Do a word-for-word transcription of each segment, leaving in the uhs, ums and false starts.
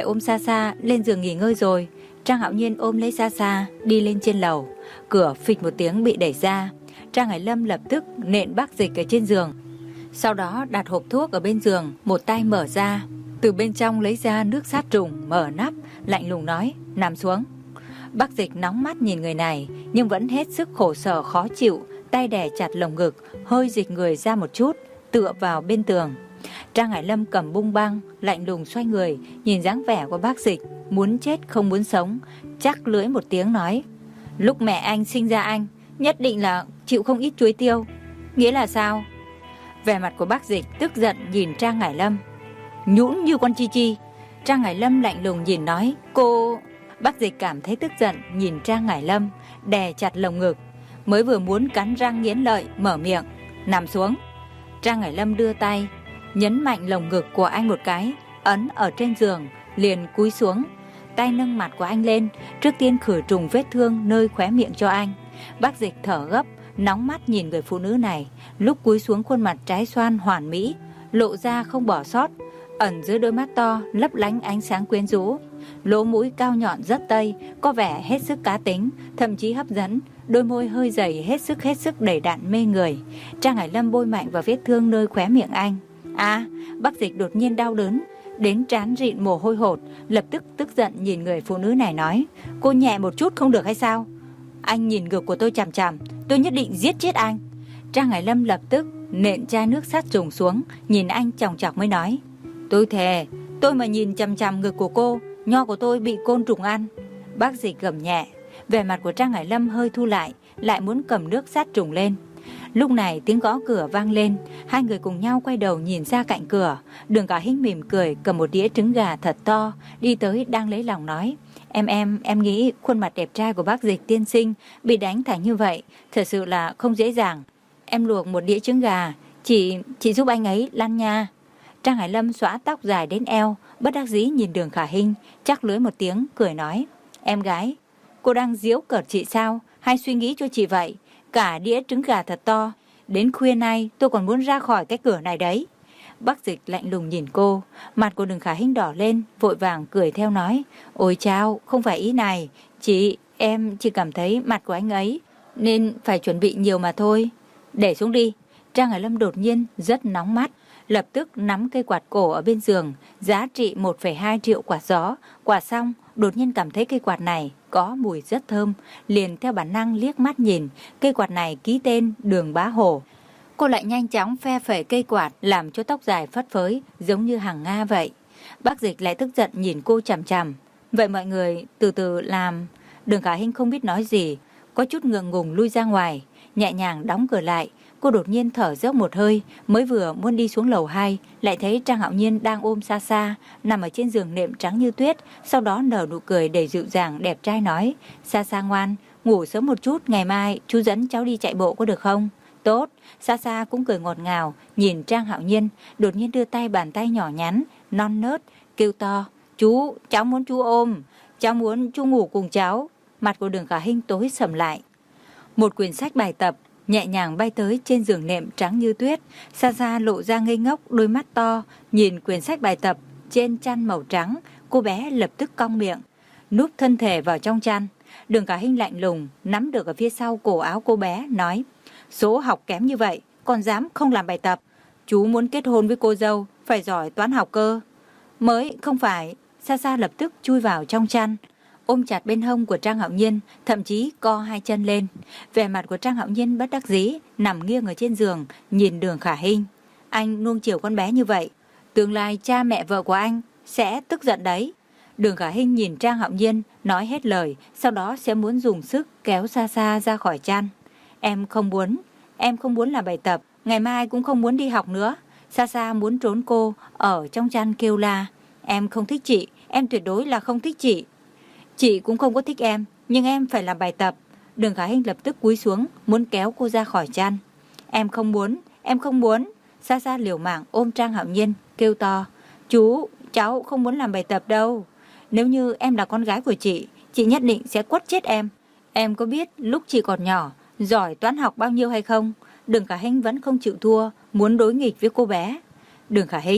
phải ôm Sa Sa lên giường nghỉ ngơi rồi. Trang Hạo Nhiên ôm lấy Sa Sa đi lên trên lầu. Cửa phịch một tiếng bị đẩy ra. Trang Hải Lâm lập tức nện Bác Dịch ở trên giường, sau đó đặt hộp thuốc ở bên giường, một tay mở ra, từ bên trong lấy ra nước sát trùng, mở nắp, lạnh lùng nói: nằm xuống. Bác Dịch nóng mắt nhìn người này, nhưng vẫn hết sức khổ sở khó chịu, tay đè chặt lồng ngực, hơi dịch người ra một chút, tựa vào bên tường. Trang Hải Lâm cầm bung băng, lạnh lùng xoay người, nhìn dáng vẻ của Bác Dịch, muốn chết không muốn sống, chắc lưỡi một tiếng nói: lúc mẹ anh sinh ra anh, nhất định là chịu không ít chuối tiêu. Nghĩa là sao? Vẻ mặt của Bác Dịch tức giận nhìn Trang Hải Lâm. Nhũn như con chi chi. Trang Hải Lâm lạnh lùng nhìn nói: cô... Bác Dịch cảm thấy tức giận nhìn Trang Hải Lâm, đè chặt lồng ngực, mới vừa muốn cắn răng nghiến lợi mở miệng: nằm xuống. Trang Hải Lâm đưa tay nhấn mạnh lồng ngực của anh một cái, ấn ở trên giường, liền cúi xuống, tay nâng mặt của anh lên, trước tiên khử trùng vết thương nơi khóe miệng cho anh. Bác Dịch thở gấp, nóng mắt nhìn người phụ nữ này, lúc cúi xuống khuôn mặt trái xoan hoàn mỹ, lộ ra không bỏ sót, ẩn dưới đôi mắt to lấp lánh ánh sáng quyến rũ, lỗ mũi cao nhọn rất tây, có vẻ hết sức cá tính, thậm chí hấp dẫn, đôi môi hơi dày hết sức hết sức đầy đặn mê người. Trang Hải Lâm bôi mạnh vào vết thương nơi khóe miệng anh. À, Bác Dịch đột nhiên đau đớn đến trán rịn mồ hôi hột, lập tức tức giận nhìn người phụ nữ này nói: cô nhẹ một chút không được hay sao? Anh nhìn ngực của tôi chằm chằm, tôi nhất định giết chết anh. Trang Hải Lâm lập tức nện chai nước sát trùng xuống, nhìn anh chòng chọc mới nói: tôi thề, tôi mà nhìn chằm chằm ngực của cô, nho của tôi bị côn trùng ăn. Bác Dịch gầm nhẹ. Vẻ mặt của Trang Hải Lâm hơi thu lại, lại muốn cầm nước sát trùng lên. Lúc này tiếng gõ cửa vang lên, hai người cùng nhau quay đầu nhìn ra cạnh cửa. Đường Cả Hinh mỉm cười, cầm một đĩa trứng gà thật to đi tới, đang lấy lòng nói: Em em, em nghĩ khuôn mặt đẹp trai của Bác Dịch tiên sinh bị đánh thành như vậy, thật sự là không dễ dàng. Em luộc một đĩa trứng gà, chị, chị giúp anh ấy lăn nha. Trang Hải Lâm xõa tóc dài đến eo, bất đắc dĩ nhìn Đường Khả Hinh, chắc lưỡi một tiếng, cười nói: Em gái, cô đang giễu cợt chị sao? Hay suy nghĩ cho chị vậy? Cả đĩa trứng gà thật to, đến khuya nay tôi còn muốn ra khỏi cái cửa này đấy. Bác Dịch lạnh lùng nhìn cô, mặt của Đường Khả Hinh đỏ lên, vội vàng cười theo nói: Ôi chao, không phải ý này, chị, em chỉ cảm thấy mặt của anh ấy nên phải chuẩn bị nhiều mà thôi. Để xuống đi. Trang Hải Lâm đột nhiên rất nóng mắt, lập tức nắm cây quạt cổ ở bên giường, giá trị một phẩy hai triệu quạt gió. Quạt xong, đột nhiên cảm thấy cây quạt này có mùi rất thơm, liền theo bản năng liếc mắt nhìn. Cây quạt này ký tên Đường Bá Hổ. Cô lại nhanh chóng phe phẩy cây quạt, làm cho tóc dài phất phới giống như hàng Nga vậy. Bác Dịch lại tức giận nhìn cô chằm chằm. Vậy mọi người từ từ làm. Đường Khả Hinh không biết nói gì, có chút ngượng ngùng lui ra ngoài, nhẹ nhàng đóng cửa lại. Cô đột nhiên thở dốc một hơi, mới vừa muốn đi xuống lầu hai, lại thấy Trang Hạo Nhiên đang ôm Sa Sa nằm ở trên giường nệm trắng như tuyết, sau đó nở nụ cười đầy dịu dàng đẹp trai nói: Sa Sa ngoan, ngủ sớm một chút, ngày mai chú dẫn cháu đi chạy bộ có được không? Tốt. Sa Sa cũng cười ngọt ngào nhìn Trang Hạo Nhiên, đột nhiên đưa tay, bàn tay nhỏ nhắn non nớt kêu to: Chú, cháu muốn chú ôm, cháu muốn chú ngủ cùng cháu. Mặt của Đường Khả Hinh tối sầm lại. Một quyển sách bài tập nhẹ nhàng bay tới trên giường nệm trắng như tuyết. Sa Sa lộ ra ngây ngốc đôi mắt to, nhìn quyển sách bài tập trên chăn màu trắng. Cô bé lập tức cong miệng, núp thân thể vào trong chăn. Đường Khả Hinh lạnh lùng nắm được ở phía sau cổ áo cô bé, nói: Số học kém như vậy còn dám không làm bài tập? Chú muốn kết hôn với cô dâu phải giỏi toán học cơ. Mới không phải. Sa Sa lập tức chui vào trong chăn, ôm chặt bên hông của Trang Hạo Nhiên, thậm chí co hai chân lên. Vẻ mặt của Trang Hạo Nhiên bất đắc dĩ, nằm nghiêng ở trên giường, nhìn Đường Khả Hinh. Anh nuông chiều con bé như vậy, tương lai cha mẹ vợ của anh sẽ tức giận đấy. Đường Khả Hinh nhìn Trang Hạo Nhiên, nói hết lời, sau đó sẽ muốn dùng sức kéo Sa Sa ra khỏi chăn. Em không muốn, em không muốn làm bài tập, ngày mai cũng không muốn đi học nữa. Sa Sa muốn trốn cô, ở trong chăn kêu la: Em không thích chị, em tuyệt đối là không thích chị. Chị cũng không có thích em, nhưng em phải làm bài tập. Đường Khả Hinh lập tức cúi xuống, muốn kéo cô ra khỏi chăn. Em không muốn, em không muốn. Sa Sa liều mạng ôm Trang Hạo Nhiên, kêu to: Chú, cháu không muốn làm bài tập đâu. Nếu như em là con gái của chị, chị nhất định sẽ quất chết em. Em có biết lúc chị còn nhỏ, giỏi toán học bao nhiêu hay không? Đường Khả Hinh vẫn không chịu thua, muốn đối nghịch với cô bé. Đường Khả Hinh,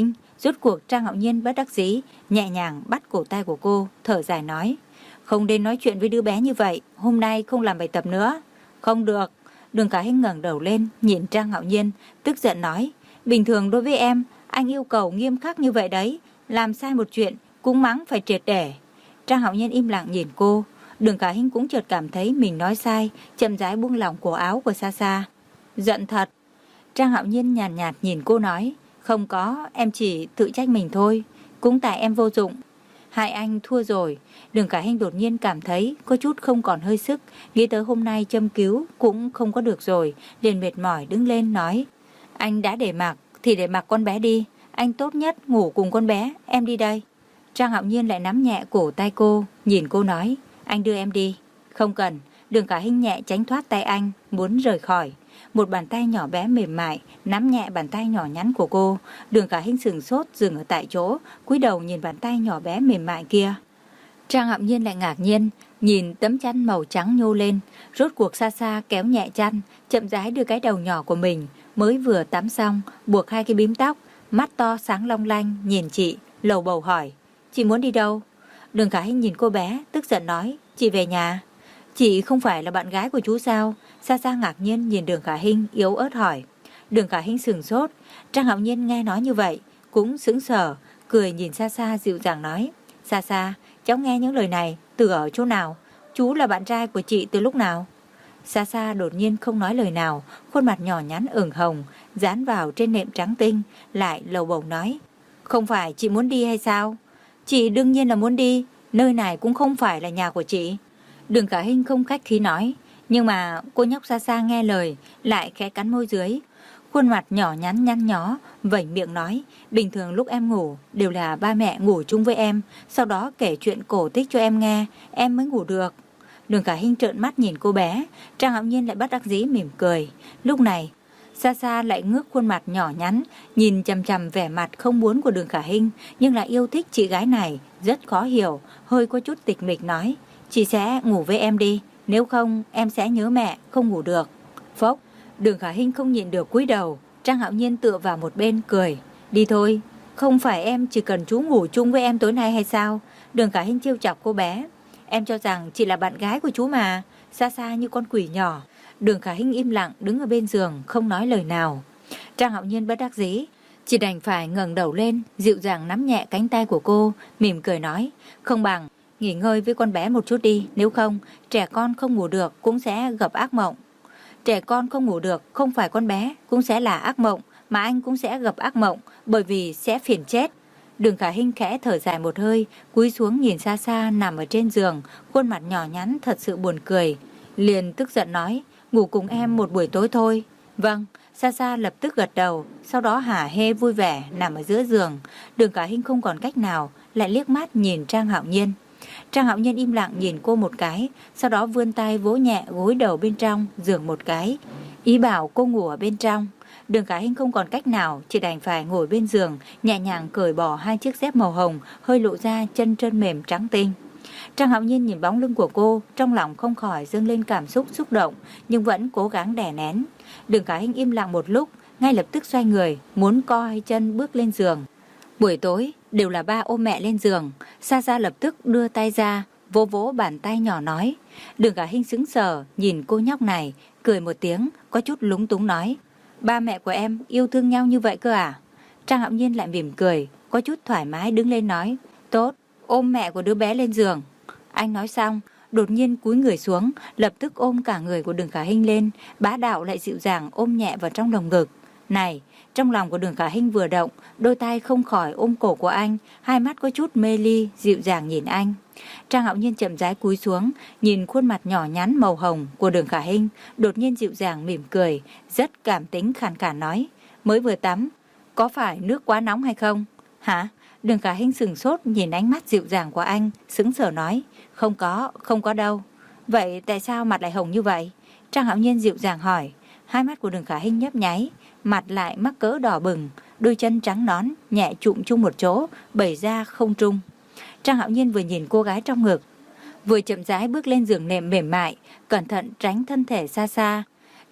Rốt cuộc Trang Hạo Nhiên bất đắc dĩ nhẹ nhàng bắt cổ tay của cô, thở dài nói: Không nên nói chuyện với đứa bé như vậy, hôm nay không làm bài tập nữa. Không được. Đường Khả Hinh ngẩng đầu lên nhìn Trang Hạo Nhiên, tức giận nói: Bình thường đối với em, anh yêu cầu nghiêm khắc như vậy đấy, làm sai một chuyện cũng mắng phải triệt để. Trang Hạo Nhiên im lặng nhìn cô. Đường Khả Hinh cũng chợt cảm thấy mình nói sai, chậm rãi buông lỏng cổ áo của Sa Sa. Giận thật. Trang Hạo Nhiên nhàn nhạt, nhạt nhìn cô nói: Không có, em chỉ tự trách mình thôi, cũng tại em vô dụng. Hai anh thua rồi. Đường Khả Hinh đột nhiên cảm thấy có chút không còn hơi sức, nghĩ tới hôm nay châm cứu cũng không có được rồi, liền mệt mỏi đứng lên nói: Anh đã để mặc thì để mặc con bé đi, anh tốt nhất ngủ cùng con bé, em đi đây. Trang Hạo Nhiên lại nắm nhẹ cổ tay cô, nhìn cô nói: Anh đưa em đi. Không cần. Đường Khả Hinh nhẹ tránh thoát tay anh, muốn rời khỏi. Một bàn tay nhỏ bé mềm mại nắm nhẹ bàn tay nhỏ nhắn của cô. Đường Khả Hinh sừng sốt dừng ở tại chỗ, cúi đầu nhìn bàn tay nhỏ bé mềm mại kia. Trang Hạo Nhiên lại ngạc nhiên nhìn tấm chăn màu trắng nhô lên. Rốt cuộc Sa Sa kéo nhẹ chăn, chậm rãi đưa cái đầu nhỏ của mình, mới vừa tắm xong, buộc hai cái bím tóc, mắt to sáng long lanh nhìn chị, lầu bầu hỏi: Chị muốn đi đâu? Đường Khả Hinh nhìn cô bé, tức giận nói: Chị về nhà. Chị không phải là bạn gái của chú sao? Sa Sa ngạc nhiên nhìn Đường Khả Hinh, yếu ớt hỏi. Đường Khả Hinh sừng sốt. Trang Hạo Nhiên nghe nói như vậy cũng sững sờ, cười nhìn Sa Sa dịu dàng nói: Sa Sa, cháu nghe những lời này từ ở chỗ nào? Chú là bạn trai của chị từ lúc nào? Sa Sa đột nhiên không nói lời nào, khuôn mặt nhỏ nhắn ửng hồng dán vào trên nệm trắng tinh, lại lầu bầu nói: Không phải chị muốn đi hay sao? Chị đương nhiên là muốn đi, nơi này cũng không phải là nhà của chị. Đường Khả Hinh không khách khí nói. Nhưng mà cô nhóc Sa Sa nghe lời, lại khẽ cắn môi dưới, khuôn mặt nhỏ nhắn nhăn nhó, vẩy miệng nói: Bình thường lúc em ngủ đều là ba mẹ ngủ chung với em, sau đó kể chuyện cổ tích cho em nghe, em mới ngủ được. Đường Khả Hinh trợn mắt nhìn cô bé. Trang Hạo Nhiên lại bất đắc dĩ mỉm cười. Lúc này Sa Sa lại ngước khuôn mặt nhỏ nhắn, nhìn chằm chằm vẻ mặt không muốn của Đường Khả Hinh, nhưng lại yêu thích chị gái này, rất khó hiểu, hơi có chút tịch mịch nói: Chị sẽ ngủ với em đi, nếu không em sẽ nhớ mẹ, không ngủ được. Phốc. Đường Khả Hinh không nhịn được cúi đầu. Trang Hạo Nhiên tựa vào một bên cười: Đi thôi, không phải em chỉ cần chú ngủ chung với em tối nay hay sao? Đường Khả Hinh trêu chọc cô bé: Em cho rằng chị là bạn gái của chú mà. Sa Sa như con quỷ nhỏ. Đường Khả Hinh im lặng đứng ở bên giường, không nói lời nào. Trang Hạo Nhiên bất đắc dĩ, chỉ đành phải ngẩng đầu lên, dịu dàng nắm nhẹ cánh tay của cô, mỉm cười nói: Không bằng nghỉ ngơi với con bé một chút đi, nếu không trẻ con không ngủ được cũng sẽ gặp ác mộng. Trẻ con không ngủ được, không phải con bé cũng sẽ là ác mộng, mà anh cũng sẽ gặp ác mộng, bởi vì sẽ phiền chết. Đường Khả Hinh khẽ thở dài một hơi, cúi xuống nhìn Sa Sa nằm ở trên giường, khuôn mặt nhỏ nhắn thật sự buồn cười, liền tức giận nói: Ngủ cùng em một buổi tối thôi. Vâng. Sa Sa lập tức gật đầu, sau đó hả hê vui vẻ nằm ở giữa giường. Đường Khả Hinh không còn cách nào, lại liếc mắt nhìn Trang Hạo Nhiên. Trang Hạo Nhiên im lặng nhìn cô một cái, sau đó vươn tay vỗ nhẹ gối đầu bên trong giường một cái, ý bảo cô ngủ ở bên trong. Đường Khả Hinh không còn cách nào, chỉ đành phải ngồi bên giường, nhẹ nhàng cởi bỏ hai chiếc dép màu hồng, hơi lộ ra chân trơn mềm trắng tinh. Trang Hạo Nhiên nhìn bóng lưng của cô, trong lòng không khỏi dâng lên cảm xúc xúc động, nhưng vẫn cố gắng đè nén. Đường Khả Hinh im lặng một lúc, ngay lập tức xoay người, muốn co hai chân bước lên giường. Buổi tối đều là ba ôm mẹ lên giường. Sa Sa lập tức đưa tay ra, vỗ vỗ bàn tay nhỏ nói. Đường Khả Hinh sững sờ nhìn cô nhóc này, cười một tiếng, có chút lúng túng nói: Ba mẹ của em yêu thương nhau như vậy cơ à? Trang Hạo Nhiên lại mỉm cười, có chút thoải mái đứng lên nói: Tốt, ôm mẹ của đứa bé lên giường. Anh nói xong, đột nhiên cúi người xuống, lập tức ôm cả người của Đường Khả Hinh lên, bá đạo lại dịu dàng ôm nhẹ vào trong lồng ngực. Này, trong lòng của Đường Khả Hinh vừa động, đôi tay không khỏi ôm cổ của anh, hai mắt có chút mê ly, dịu dàng nhìn anh. Trang Hạo Nhiên chậm rãi cúi xuống, nhìn khuôn mặt nhỏ nhắn màu hồng của Đường Khả Hinh, đột nhiên dịu dàng mỉm cười, rất cảm tính khàn khàn nói: Mới vừa tắm, có phải nước quá nóng hay không? Hả? Đường Khả Hinh sừng sốt nhìn ánh mắt dịu dàng của anh, sững sờ nói: Không có, không có đâu. Vậy tại sao mặt lại hồng như vậy? Trang Hạo Nhiên dịu dàng hỏi. Hai mắt của Đường Khả Hinh nhấp nháy, mặt lại mắc cỡ đỏ bừng, đôi chân trắng nón nhẹ chụm chung một chỗ, bẩy ra không trung. Trang Hạo Nhiên vừa nhìn cô gái trong ngực, vừa chậm rãi bước lên giường nệm mềm mại, cẩn thận tránh thân thể Sa Sa.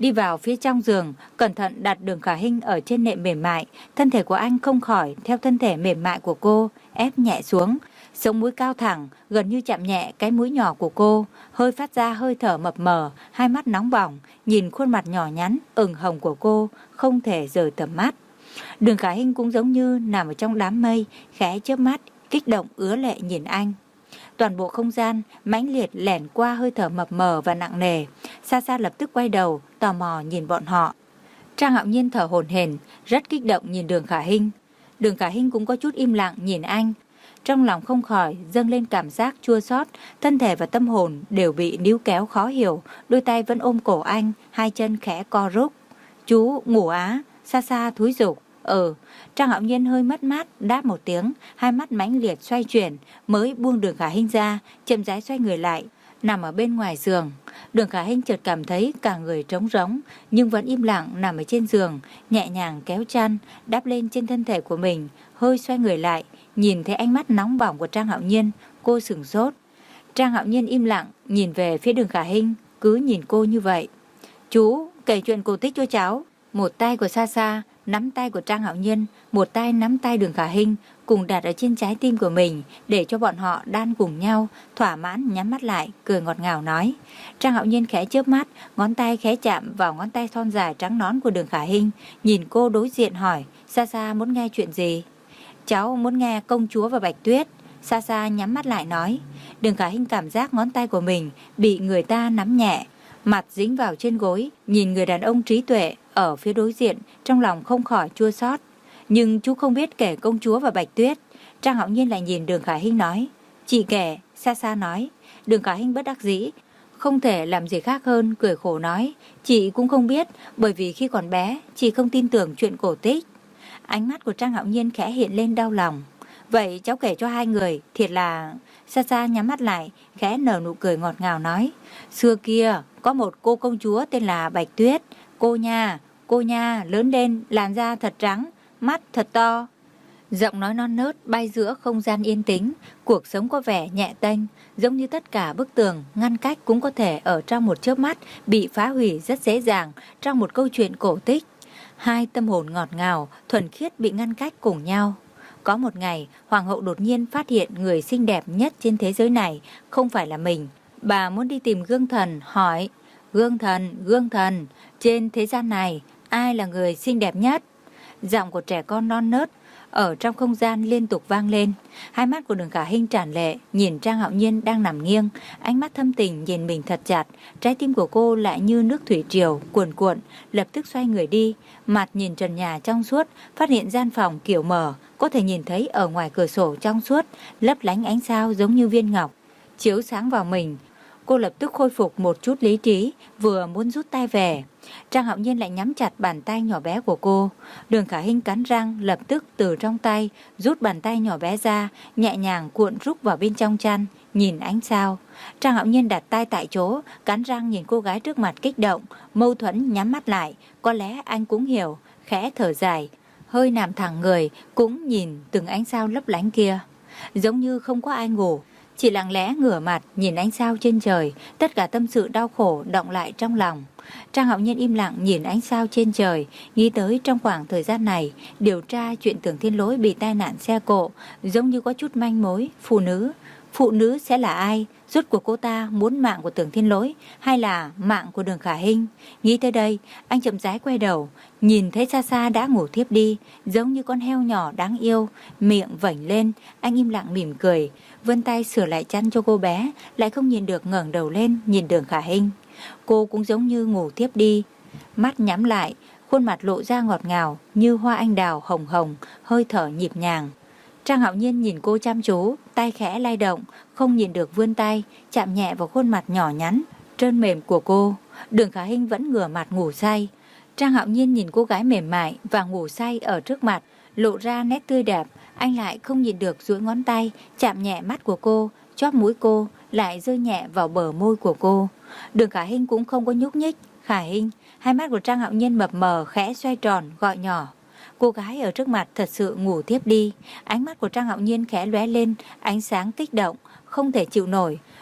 đi vào phía trong giường, cẩn thận đặt Đường Khả Hinh ở trên nệm mềm mại. Thân thể của anh không khỏi theo thân thể mềm mại của cô ép nhẹ xuống. Sống mũi cao thẳng, gần như chạm nhẹ cái mũi nhỏ của cô, hơi phát ra hơi thở mập mờ, hai mắt nóng bỏng, nhìn khuôn mặt nhỏ nhắn, ửng hồng của cô, không thể rời tầm mắt. Đường Khả Hinh cũng giống như nằm ở trong đám mây, khẽ chớp mắt, kích động ứa lệ nhìn anh. Toàn bộ không gian mãnh liệt lẻn qua hơi thở mập mờ và nặng nề. Sa Sa lập tức quay đầu, tò mò nhìn bọn họ. Trang Hạo Nhiên thở hổn hển, rất kích động nhìn Đường Khả Hinh. Đường Khả Hinh cũng có chút im lặng nhìn anh. Trong lòng không khỏi dâng lên cảm giác chua xót, thân thể và tâm hồn đều bị níu kéo khó hiểu, đôi tay vẫn ôm cổ anh, hai chân khẽ co rúc. Chú ngủ á? Sa Sa thúi giục. Ừ. Trang Hạo Nhiên hơi mất mát đáp một tiếng, hai mắt mãnh liệt xoay chuyển, mới buông Đường Khả Hinh ra, chậm rãi xoay người lại, nằm ở bên ngoài giường. Đường Khả Hinh chợt cảm thấy cả người trống rỗng, nhưng vẫn im lặng nằm ở trên giường, nhẹ nhàng kéo chăn đắp lên trên thân thể của mình, hơi xoay người lại, nhìn thấy ánh mắt nóng bỏng của Trang Hạo Nhiên, cô sửng sốt. Trang Hạo Nhiên im lặng nhìn về phía Đường Khả Hinh, cứ nhìn cô như vậy. Chú kể chuyện cổ tích cho cháu. Một tay của Sa Sa nắm tay của Trang Hạo Nhiên, một tay nắm tay Đường Khả Hinh, cùng đặt ở trên trái tim của mình, để cho bọn họ đan cùng nhau, thỏa mãn nhắm mắt lại, cười ngọt ngào nói. Trang Hạo Nhiên khẽ chớp mắt, ngón tay khẽ chạm vào ngón tay thon dài trắng nõn của Đường Khả Hinh, nhìn cô đối diện hỏi, Sa Sa muốn nghe chuyện gì? Cháu muốn nghe Công Chúa và Bạch Tuyết. Sa Sa nhắm mắt lại nói. Đường Khả Hinh cảm giác ngón tay của mình bị người ta nắm nhẹ, mặt dính vào trên gối, nhìn người đàn ông trí tuệ ở phía đối diện, trong lòng không khỏi chua xót. Nhưng chú không biết kể Công Chúa và Bạch Tuyết. Trang Hạo Nhiên lại nhìn Đường Khả Hinh nói. Chị kể. Sa Sa nói. Đường Khả Hinh bất đắc dĩ, không thể làm gì khác hơn cười khổ nói. Chị cũng không biết, bởi vì khi còn bé chị không tin tưởng chuyện cổ tích. Ánh mắt của Trang Hạo Nhiên khẽ hiện lên đau lòng. Vậy cháu kể cho hai người, thiệt là... Sa Sa nhắm mắt lại, khẽ nở nụ cười ngọt ngào nói. Xưa kia có một cô công chúa tên là Bạch Tuyết. Cô nha, cô nha, lớn lên, làn da thật trắng, mắt thật to. Giọng nói non nớt bay giữa không gian yên tĩnh, cuộc sống có vẻ nhẹ tênh, giống như tất cả bức tường ngăn cách cũng có thể ở trong một chớp mắt bị phá hủy rất dễ dàng trong một câu chuyện cổ tích. Hai tâm hồn ngọt ngào, thuần khiết bị ngăn cách cùng nhau. Có một ngày, hoàng hậu đột nhiên phát hiện người xinh đẹp nhất trên thế giới này không phải là mình. Bà muốn đi tìm gương thần, hỏi, gương thần, gương thần, trên thế gian này, ai là người xinh đẹp nhất? Giọng của trẻ con non nớt ở trong không gian liên tục vang lên. Hai mắt của Đường Khả Hinh tràn lệ, nhìn Trang Hạo Nhiên đang nằm nghiêng, ánh mắt thâm tình nhìn mình thật chặt. Trái tim của cô lại như nước thủy triều cuồn cuộn, lập tức xoay người đi, mặt nhìn trần nhà trong suốt, phát hiện gian phòng kiểu mở, có thể nhìn thấy ở ngoài cửa sổ trong suốt, lấp lánh ánh sao giống như viên ngọc, chiếu sáng vào mình. Cô lập tức khôi phục một chút lý trí, vừa muốn rút tay về. Trang Hạo Nhiên lại nhắm chặt bàn tay nhỏ bé của cô. Đường Khả Hinh cắn răng, lập tức từ trong tay rút bàn tay nhỏ bé ra, nhẹ nhàng cuộn rúc vào bên trong chăn, nhìn ánh sao. Trang Hạo Nhiên đặt tay tại chỗ, cắn răng nhìn cô gái trước mặt kích động, mâu thuẫn nhắm mắt lại. Có lẽ anh cũng hiểu, khẽ thở dài, hơi nằm thẳng người, cũng nhìn từng ánh sao lấp lánh kia. Giống như không có ai ngủ, chỉ lặng lẽ ngửa mặt nhìn ánh sao trên trời, tất cả tâm sự đau khổ động lại trong lòng. Trang Hạo Nhiên im lặng nhìn ánh sao trên trời, nghĩ tới trong khoảng thời gian này điều tra chuyện Tưởng Thiên Lỗi bị tai nạn xe cộ, giống như có chút manh mối. Phụ nữ, phụ nữ sẽ là ai? Rốt cuộc cô ta muốn mạng của Tưởng Thiên Lỗi hay là mạng của Đường Khả Hinh? Nghĩ tới đây, anh chậm rãi quay đầu, nhìn thấy Sa Sa đã ngủ thiếp đi, giống như con heo nhỏ đáng yêu, miệng vểnh lên. Anh im lặng mỉm cười, vươn tay sửa lại chăn cho cô bé, lại không nhìn được ngẩng đầu lên nhìn Đường Khả Hinh. Cô cũng giống như ngủ thiếp đi, mắt nhắm lại, khuôn mặt lộ ra ngọt ngào như hoa anh đào hồng hồng, hơi thở nhịp nhàng. Trang Hạo Nhiên nhìn cô chăm chú, tay khẽ lay động, không nhìn được vươn tay, chạm nhẹ vào khuôn mặt nhỏ nhắn, trơn mềm của cô. Đường Khả Hinh vẫn ngửa mặt ngủ say. Trang Hạo Nhiên nhìn cô gái mềm mại và ngủ say ở trước mặt, lộ ra nét tươi đẹp. Anh lại không nhìn được duỗi ngón tay, chạm nhẹ mắt của cô, chóp mũi cô, lại rơi nhẹ vào bờ môi của cô. Đường Khả Hinh cũng không có nhúc nhích. Khả Hinh, hai mắt của Trang Hạo Nhiên mập mờ khẽ xoay tròn, gọi nhỏ. Cô gái ở trước mặt thật sự ngủ thiếp đi. Ánh mắt của Trang Hạo Nhiên khẽ lóe lên ánh sáng kích động, không thể chịu nổi.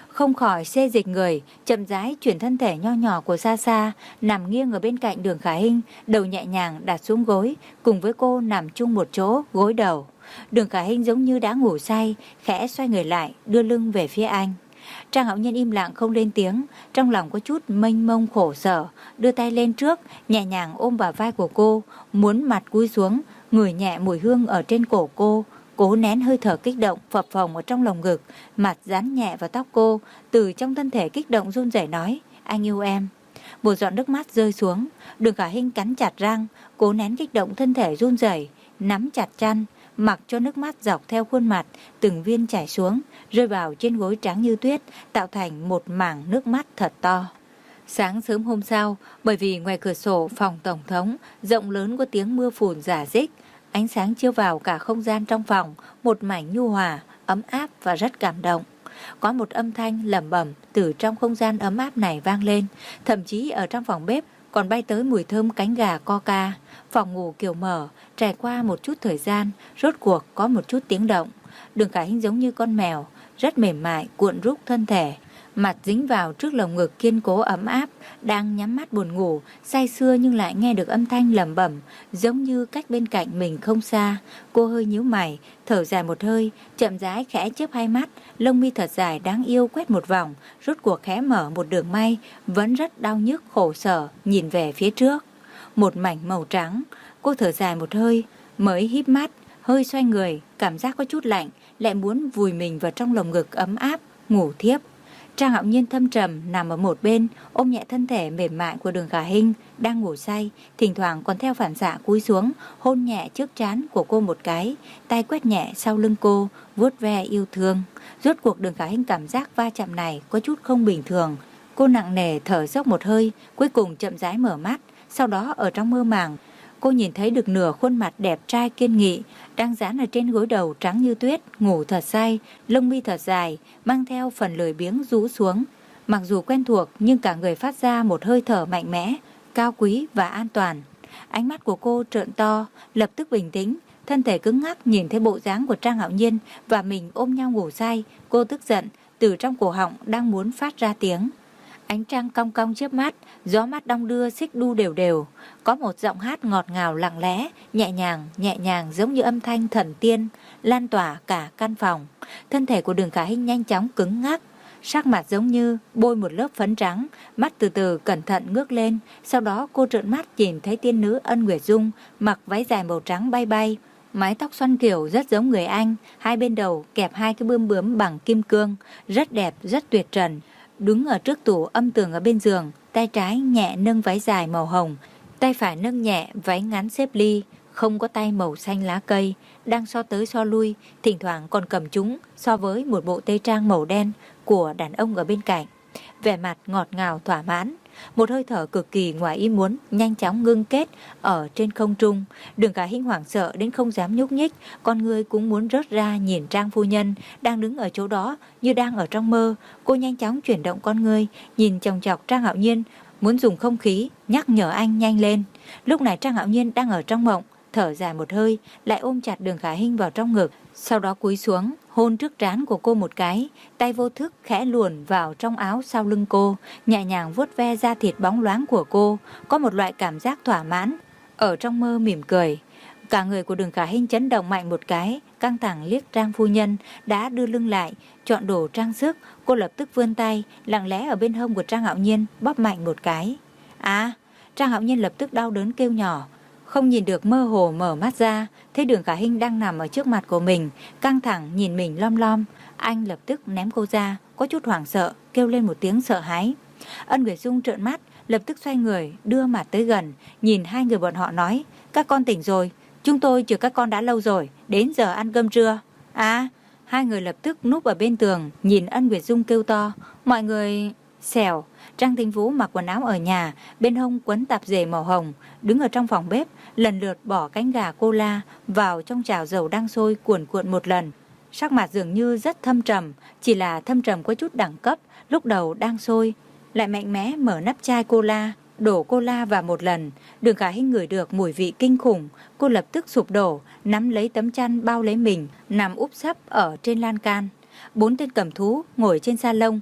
không khỏi xê dịch người, chậm rãi chuyển thân thể nho nhỏ của Sa Sa nằm nghiêng ở bên cạnh Đường Khả Hinh, đầu nhẹ nhàng đặt xuống gối, cùng với cô nằm chung một chỗ, gối đầu. Đường Khả Hinh giống như đã ngủ say, khẽ xoay người lại, đưa lưng về phía anh. Trang Hạo Nhiên im lặng không lên tiếng, trong lòng có chút mênh mông khổ sở, đưa tay lên trước, nhẹ nhàng ôm bả vai của cô, muốn mặt cúi xuống, ngửi nhẹ mùi hương ở trên cổ cô, cố nén hơi thở kích động phập phồng ở trong lồng ngực, mặt dán nhẹ vào tóc cô, từ trong thân thể kích động run rẩy nói, anh yêu em. Một giọt nước mắt rơi xuống, Đường Khả Hinh cắn chặt răng, cố nén kích động thân thể run rẩy, nắm chặt chăn, mặc cho nước mắt dọc theo khuôn mặt, từng viên chảy xuống, rơi vào trên gối trắng như tuyết, tạo thành một mảng nước mắt thật to. Sáng sớm hôm sau, bởi vì ngoài cửa sổ phòng tổng thống, rộng lớn có tiếng mưa phùn rả rích, ánh sáng chiếu vào cả không gian trong phòng, một mảnh nhu hòa, ấm áp và rất cảm động. Có một âm thanh lẩm bẩm từ trong không gian ấm áp này vang lên, thậm chí ở trong phòng bếp còn bay tới mùi thơm cánh gà coca. Phòng ngủ kiểu mở, trải qua một chút thời gian, rốt cuộc có một chút tiếng động. Đường Khả Hinh giống như con mèo, rất mềm mại, cuộn rúc thân thể, mặt dính vào trước lồng ngực kiên cố ấm áp, đang nhắm mắt buồn ngủ, say sưa nhưng lại nghe được âm thanh lẩm bẩm, giống như cách bên cạnh mình không xa. Cô hơi nhíu mày, thở dài một hơi, chậm rãi khẽ chớp hai mắt, lông mi thật dài đáng yêu quét một vòng, rốt cuộc khẽ mở một đường may, vẫn rất đau nhức khổ sở, nhìn về phía trước. Một mảnh màu trắng, cô thở dài một hơi, mới híp mắt, hơi xoay người, cảm giác có chút lạnh, lại muốn vùi mình vào trong lồng ngực ấm áp, ngủ thiếp. Trang Hạo Nhiên thâm trầm nằm ở một bên, ôm nhẹ thân thể mềm mại của Đường Khả Hinh đang ngủ say, thỉnh thoảng còn theo phản xạ cúi xuống, hôn nhẹ trước trán của cô một cái, tay quét nhẹ sau lưng cô, vuốt ve yêu thương. Rốt cuộc Đường Khả Hinh cảm giác va chạm này có chút không bình thường. Cô nặng nề thở dốc một hơi, cuối cùng chậm rãi mở mắt, sau đó ở trong mơ màng, cô nhìn thấy được nửa khuôn mặt đẹp trai kiên nghị, đang dán ở trên gối đầu trắng như tuyết, ngủ thật say, lông mi thật dài, mang theo phần lười biếng rũ xuống. Mặc dù quen thuộc nhưng cả người phát ra một hơi thở mạnh mẽ, cao quý và an toàn. Ánh mắt của cô trợn to, lập tức bình tĩnh, thân thể cứng ngắc nhìn thấy bộ dáng của Trang Hạo Nhiên và mình ôm nhau ngủ say. Cô tức giận, từ trong cổ họng đang muốn phát ra tiếng. Ánh trăng cong cong chớp mắt, gió mát đong đưa xích đu đều đều. Có một giọng hát ngọt ngào lặng lẽ, nhẹ nhàng, nhẹ nhàng giống như âm thanh thần tiên, lan tỏa cả căn phòng. Thân thể của Đường Khả Hinh nhanh chóng cứng ngắc, sắc mặt giống như bôi một lớp phấn trắng, mắt từ từ cẩn thận ngước lên. Sau đó cô trợn mắt nhìn thấy tiên nữ Ân Nguyệt Dung mặc váy dài màu trắng bay bay, mái tóc xoăn kiểu rất giống người Anh, hai bên đầu kẹp hai cái bươm bướm bằng kim cương, rất đẹp, rất tuyệt trần. Đứng ở trước tủ âm tường ở bên giường, tay trái nhẹ nâng váy dài màu hồng, tay phải nâng nhẹ váy ngắn xếp ly, không có tay màu xanh lá cây, đang so tới so lui, thỉnh thoảng còn cầm chúng so với một bộ tây trang màu đen của đàn ông ở bên cạnh. Vẻ mặt ngọt ngào thỏa mãn, một hơi thở cực kỳ ngoài ý muốn nhanh chóng ngưng kết ở trên không trung. Đường Khả Hinh hoảng sợ đến không dám nhúc nhích, con người cũng muốn rớt ra nhìn Trang phu nhân đang đứng ở chỗ đó như đang ở trong mơ. Cô nhanh chóng chuyển động con người, nhìn chòng chọc Trang Hạo Nhiên, muốn dùng không khí nhắc nhở anh nhanh lên. Lúc này Trang Hạo Nhiên đang ở trong mộng, thở dài một hơi, lại ôm chặt Đường Khả Hinh vào trong ngực, sau đó cúi xuống hôn trước trán của cô một cái, tay vô thức khẽ luồn vào trong áo sau lưng cô, nhẹ nhàng vuốt ve da thịt bóng loáng của cô, có một loại cảm giác thỏa mãn. Ở trong mơ mỉm cười, cả người của Đường Khả Hinh chấn động mạnh một cái, căng thẳng liếc Trang phu nhân đã đưa lưng lại, chọn đồ trang sức. Cô lập tức vươn tay, lặng lẽ ở bên hông của Trang Hạo Nhiên bóp mạnh một cái. À, Trang Hạo Nhiên lập tức đau đớn kêu nhỏ, không nhìn được, mơ hồ mở mắt ra, thấy Đường Khả Hinh đang nằm ở trước mặt của mình, căng thẳng nhìn mình lom lom. Anh lập tức ném cô ra, có chút hoảng sợ, kêu lên một tiếng sợ hãi. Ân Nguyệt Dung trợn mắt, lập tức xoay người, đưa mặt tới gần, nhìn hai người bọn họ nói, các con tỉnh rồi, chúng tôi chờ các con đã lâu rồi, đến giờ ăn cơm trưa. À, hai người lập tức núp ở bên tường, nhìn Ân Nguyệt Dung kêu to, mọi người... Xèo, Trang Thính Vũ mặc quần áo ở nhà, bên hông quấn tạp dề màu hồng, đứng ở trong phòng bếp, lần lượt bỏ cánh gà cola vào trong chảo dầu đang sôi cuồn cuộn một lần. Sắc mặt dường như rất thâm trầm, chỉ là thâm trầm có chút đẳng cấp, lúc đầu đang sôi, lại mạnh mẽ mở nắp chai cola, đổ cola vào một lần. Đường Khả Hinh ngửi được mùi vị kinh khủng, cô lập tức sụp đổ, nắm lấy tấm chăn bao lấy mình, nằm úp sấp ở trên lan can. Bốn tên cầm thú ngồi trên sa lông,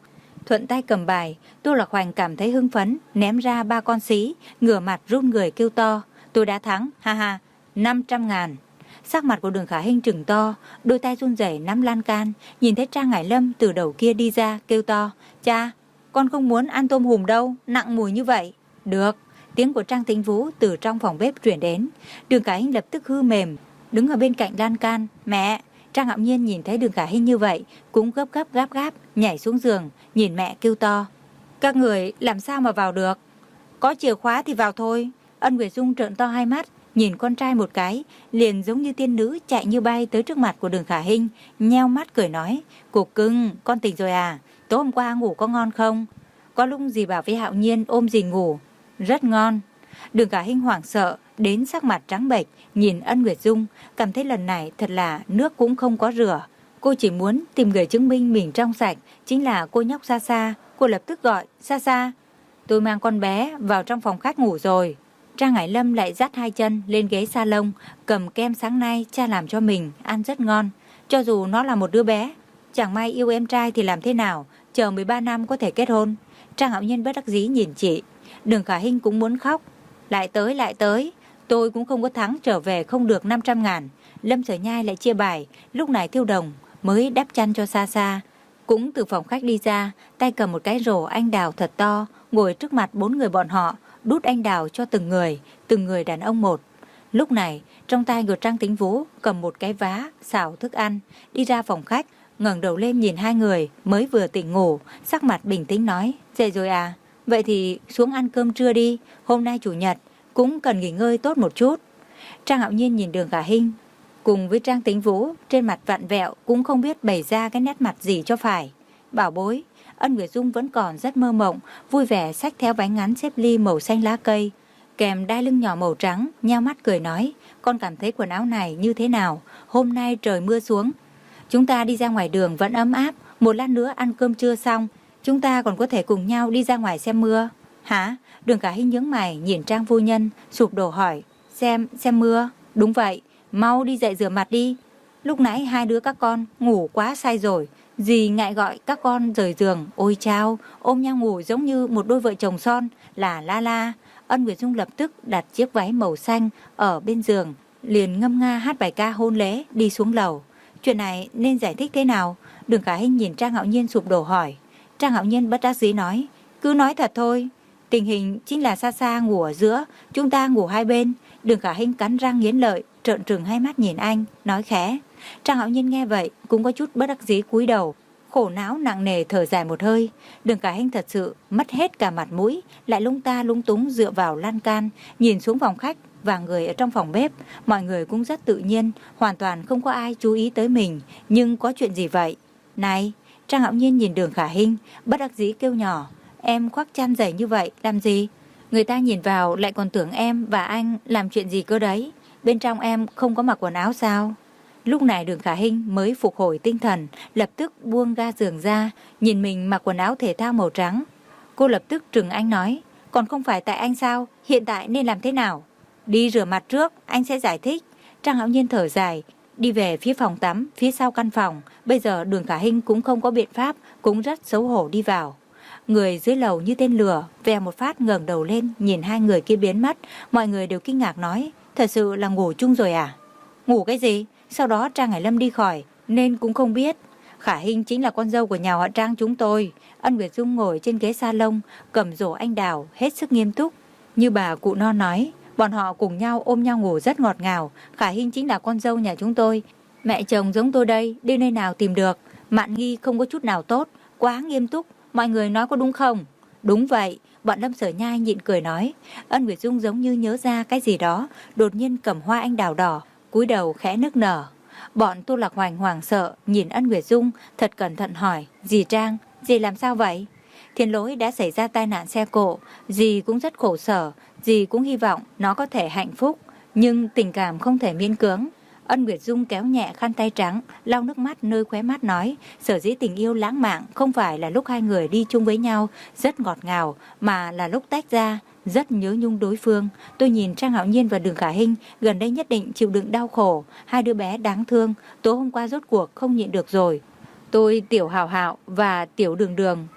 thuận tay cầm bài. Tô Lạc Hoành cảm thấy hưng phấn, ném ra ba con xí, ngửa mặt run người kêu to: tôi đã thắng, ha ha, năm trăm ngàn. Sắc mặt của Đường Khả Hinh trừng to, đôi tay run rẩy nắm lan can, nhìn thấy Trang Ngải Lâm từ đầu kia đi ra, kêu to: cha, con không muốn ăn tôm hùm đâu, nặng mùi như vậy. Được. Tiếng của Trang Tĩnh Vũ từ trong phòng bếp truyền đến. Đường Khả Hinh lập tức hư mềm, đứng ở bên cạnh lan can. Mẹ! Trang Hạo Nhiên nhìn thấy Đường Khả Hinh như vậy, cũng gấp gấp gáp gáp nhảy xuống giường, nhìn mẹ kêu to: các người làm sao mà vào được? Có chìa khóa thì vào thôi. Ân Nguyệt Dung trợn to hai mắt, nhìn con trai một cái, liền giống như tiên nữ chạy như bay tới trước mặt của Đường Khả Hinh, nheo mắt cười nói: cục cưng, con tỉnh rồi à? Tối hôm qua ngủ có ngon không? Có lúc dì bảo với Hạo Nhiên ôm dì ngủ rất ngon. Đường Khả Hinh hoảng sợ đến sắc mặt trắng bệch, nhìn Ân Nguyệt Dung, cảm thấy lần này thật là nước cũng không có rửa. Cô chỉ muốn tìm người chứng minh mình trong sạch, chính là cô nhóc Sa Sa. Cô lập tức gọi: Sa Sa, tôi mang con bé vào trong phòng khách ngủ rồi. Trang Ngải Lâm lại dắt hai chân lên ghế salon, cầm kem sáng nay cha làm cho mình, ăn rất ngon. Cho dù nó là một đứa bé, chẳng may yêu em trai thì làm thế nào, chờ mười ba năm có thể kết hôn. Trang Hạo Nhiên bất đắc dĩ nhìn chị. Đường Khả Hinh cũng muốn khóc. Lại tới lại tới, tôi cũng không có thắng, trở về không được năm trăm ngàn. Lâm Sở Nhai lại chia bài. Lúc này Tiêu Đồng mới đắp chăn cho Sa Sa, cũng từ phòng khách đi ra, tay cầm một cái rổ anh đào thật to, ngồi trước mặt bốn người bọn họ, đút anh đào cho từng người, từng người đàn ông một. Lúc này trong tay của Trang Tĩnh Vũ cầm một cái vá xào thức ăn, đi ra phòng khách, ngẩng đầu lên nhìn hai người mới vừa tỉnh ngủ, sắc mặt bình tĩnh nói: dậy rồi à? Vậy thì xuống ăn cơm trưa đi, hôm nay chủ nhật, cũng cần nghỉ ngơi tốt một chút. Trang Hạo Nhiên nhìn Đường Khả Hinh cùng với Trang Tĩnh Vũ trên mặt vặn vẹo, cũng không biết bày ra cái nét mặt gì cho phải. Bảo bối. Ân Nguyệt Dung vẫn còn rất mơ mộng, vui vẻ xách theo váy ngắn xếp ly màu xanh lá cây, kèm đai lưng nhỏ màu trắng, nheo mắt cười nói: con cảm thấy quần áo này như thế nào? Hôm nay trời mưa xuống, chúng ta đi ra ngoài đường vẫn ấm áp, một lát nữa ăn cơm trưa xong, chúng ta còn có thể cùng nhau đi ra ngoài xem mưa. Hả? Đường Khả Hinh nhướng mày nhìn Trang phu nhân, sụp đổ hỏi: Xem, xem mưa? Đúng vậy, mau đi dậy rửa mặt đi. Lúc nãy hai đứa các con ngủ quá say rồi, dì ngại gọi các con rời giường. Ôi chao, ôm nhau ngủ giống như một đôi vợ chồng son, là la la. Ân Nguyệt Dung lập tức đặt chiếc váy màu xanh ở bên giường, liền ngâm nga hát bài ca hôn lễ đi xuống lầu. Chuyện này nên giải thích thế nào? Đường Khả Hinh nhìn Trang Hạo Nhiên sụp đổ hỏi. Trang Hạo Nhiên bất đắc dĩ nói: cứ nói thật thôi. Tình hình chính là Sa Sa ngủ ở giữa, chúng ta ngủ hai bên. Đường Khả Hinh cắn răng nghiến lợi, trợn trừng hai mắt nhìn anh, nói khẽ. Trang Hạo Nhiên nghe vậy cũng có chút bất đắc dĩ cúi đầu, khổ não nặng nề thở dài một hơi. Đường Khả Hinh thật sự mất hết cả mặt mũi, lại lung ta lung túng dựa vào lan can, nhìn xuống phòng khách và người ở trong phòng bếp. Mọi người cũng rất tự nhiên, hoàn toàn không có ai chú ý tới mình. Nhưng có chuyện gì vậy? Này! Trang Hạo Nhiên nhìn Đường Khả Hinh, bất đắc dĩ kêu nhỏ: em khoác chăn dày như vậy làm gì? Người ta nhìn vào lại còn tưởng em và anh làm chuyện gì cơ đấy. Bên trong em không có mặc quần áo sao? Lúc này Đường Khả Hinh mới phục hồi tinh thần, lập tức buông ga giường ra, nhìn mình mặc quần áo thể thao màu trắng. Cô lập tức trừng anh nói: còn không phải tại anh sao? Hiện tại nên làm thế nào? Đi rửa mặt trước, anh sẽ giải thích. Trang Hạo Nhiên thở dài, đi về phía phòng tắm, phía sau căn phòng. Bây giờ Đường Khả Hinh cũng không có biện pháp, cũng rất xấu hổ đi vào. Người dưới lầu như tên lửa, vèo một phát ngẩng đầu lên, nhìn hai người kia biến mất. Mọi người đều kinh ngạc nói: thật sự là ngủ chung rồi à? Ngủ cái gì? Sau đó Trang Ngải Lâm đi khỏi, nên cũng không biết. Khả Hinh chính là con dâu của nhà họ Trang chúng tôi. Ân Nguyệt Dung ngồi trên ghế salon, cầm rổ anh đào, hết sức nghiêm túc. Như bà cụ non nói, bọn họ cùng nhau ôm nhau ngủ rất ngọt ngào. Khả Hinh chính là con dâu nhà chúng tôi. Mẹ chồng giống tôi đây, đi nơi nào tìm được. Mạn Nghi không có chút nào tốt, quá nghiêm túc. Mọi người nói có đúng không? Đúng vậy. Bọn Lâm Sở Nhai nhịn cười nói. Ân Nguyệt Dung giống như nhớ ra cái gì đó, đột nhiên cầm hoa anh đào đỏ, cúi đầu khẽ nức nở. Bọn Tô Lạc Hoành hoảng sợ nhìn Ân Nguyệt Dung, thật cẩn thận hỏi: dì Trang, dì làm sao vậy? Thiên Lỗi đã xảy ra tai nạn xe cộ, dì cũng rất khổ sở, dì cũng hy vọng nó có thể hạnh phúc, nhưng tình cảm không thể miễn cưỡng. Ân Nguyệt Dung kéo nhẹ khăn tay trắng, lau nước mắt nơi khóe mắt nói: sở dĩ tình yêu lãng mạn không phải là lúc hai người đi chung với nhau rất ngọt ngào, mà là lúc tách ra rất nhớ nhung đối phương. Tôi nhìn Trang Hạo Nhiên và Đường Khả Hinh gần đây nhất định chịu đựng đau khổ, hai đứa bé đáng thương. Tối hôm qua rốt cuộc không nhịn được rồi. Tôi Tiểu Hào Hạo và Tiểu Đường Đường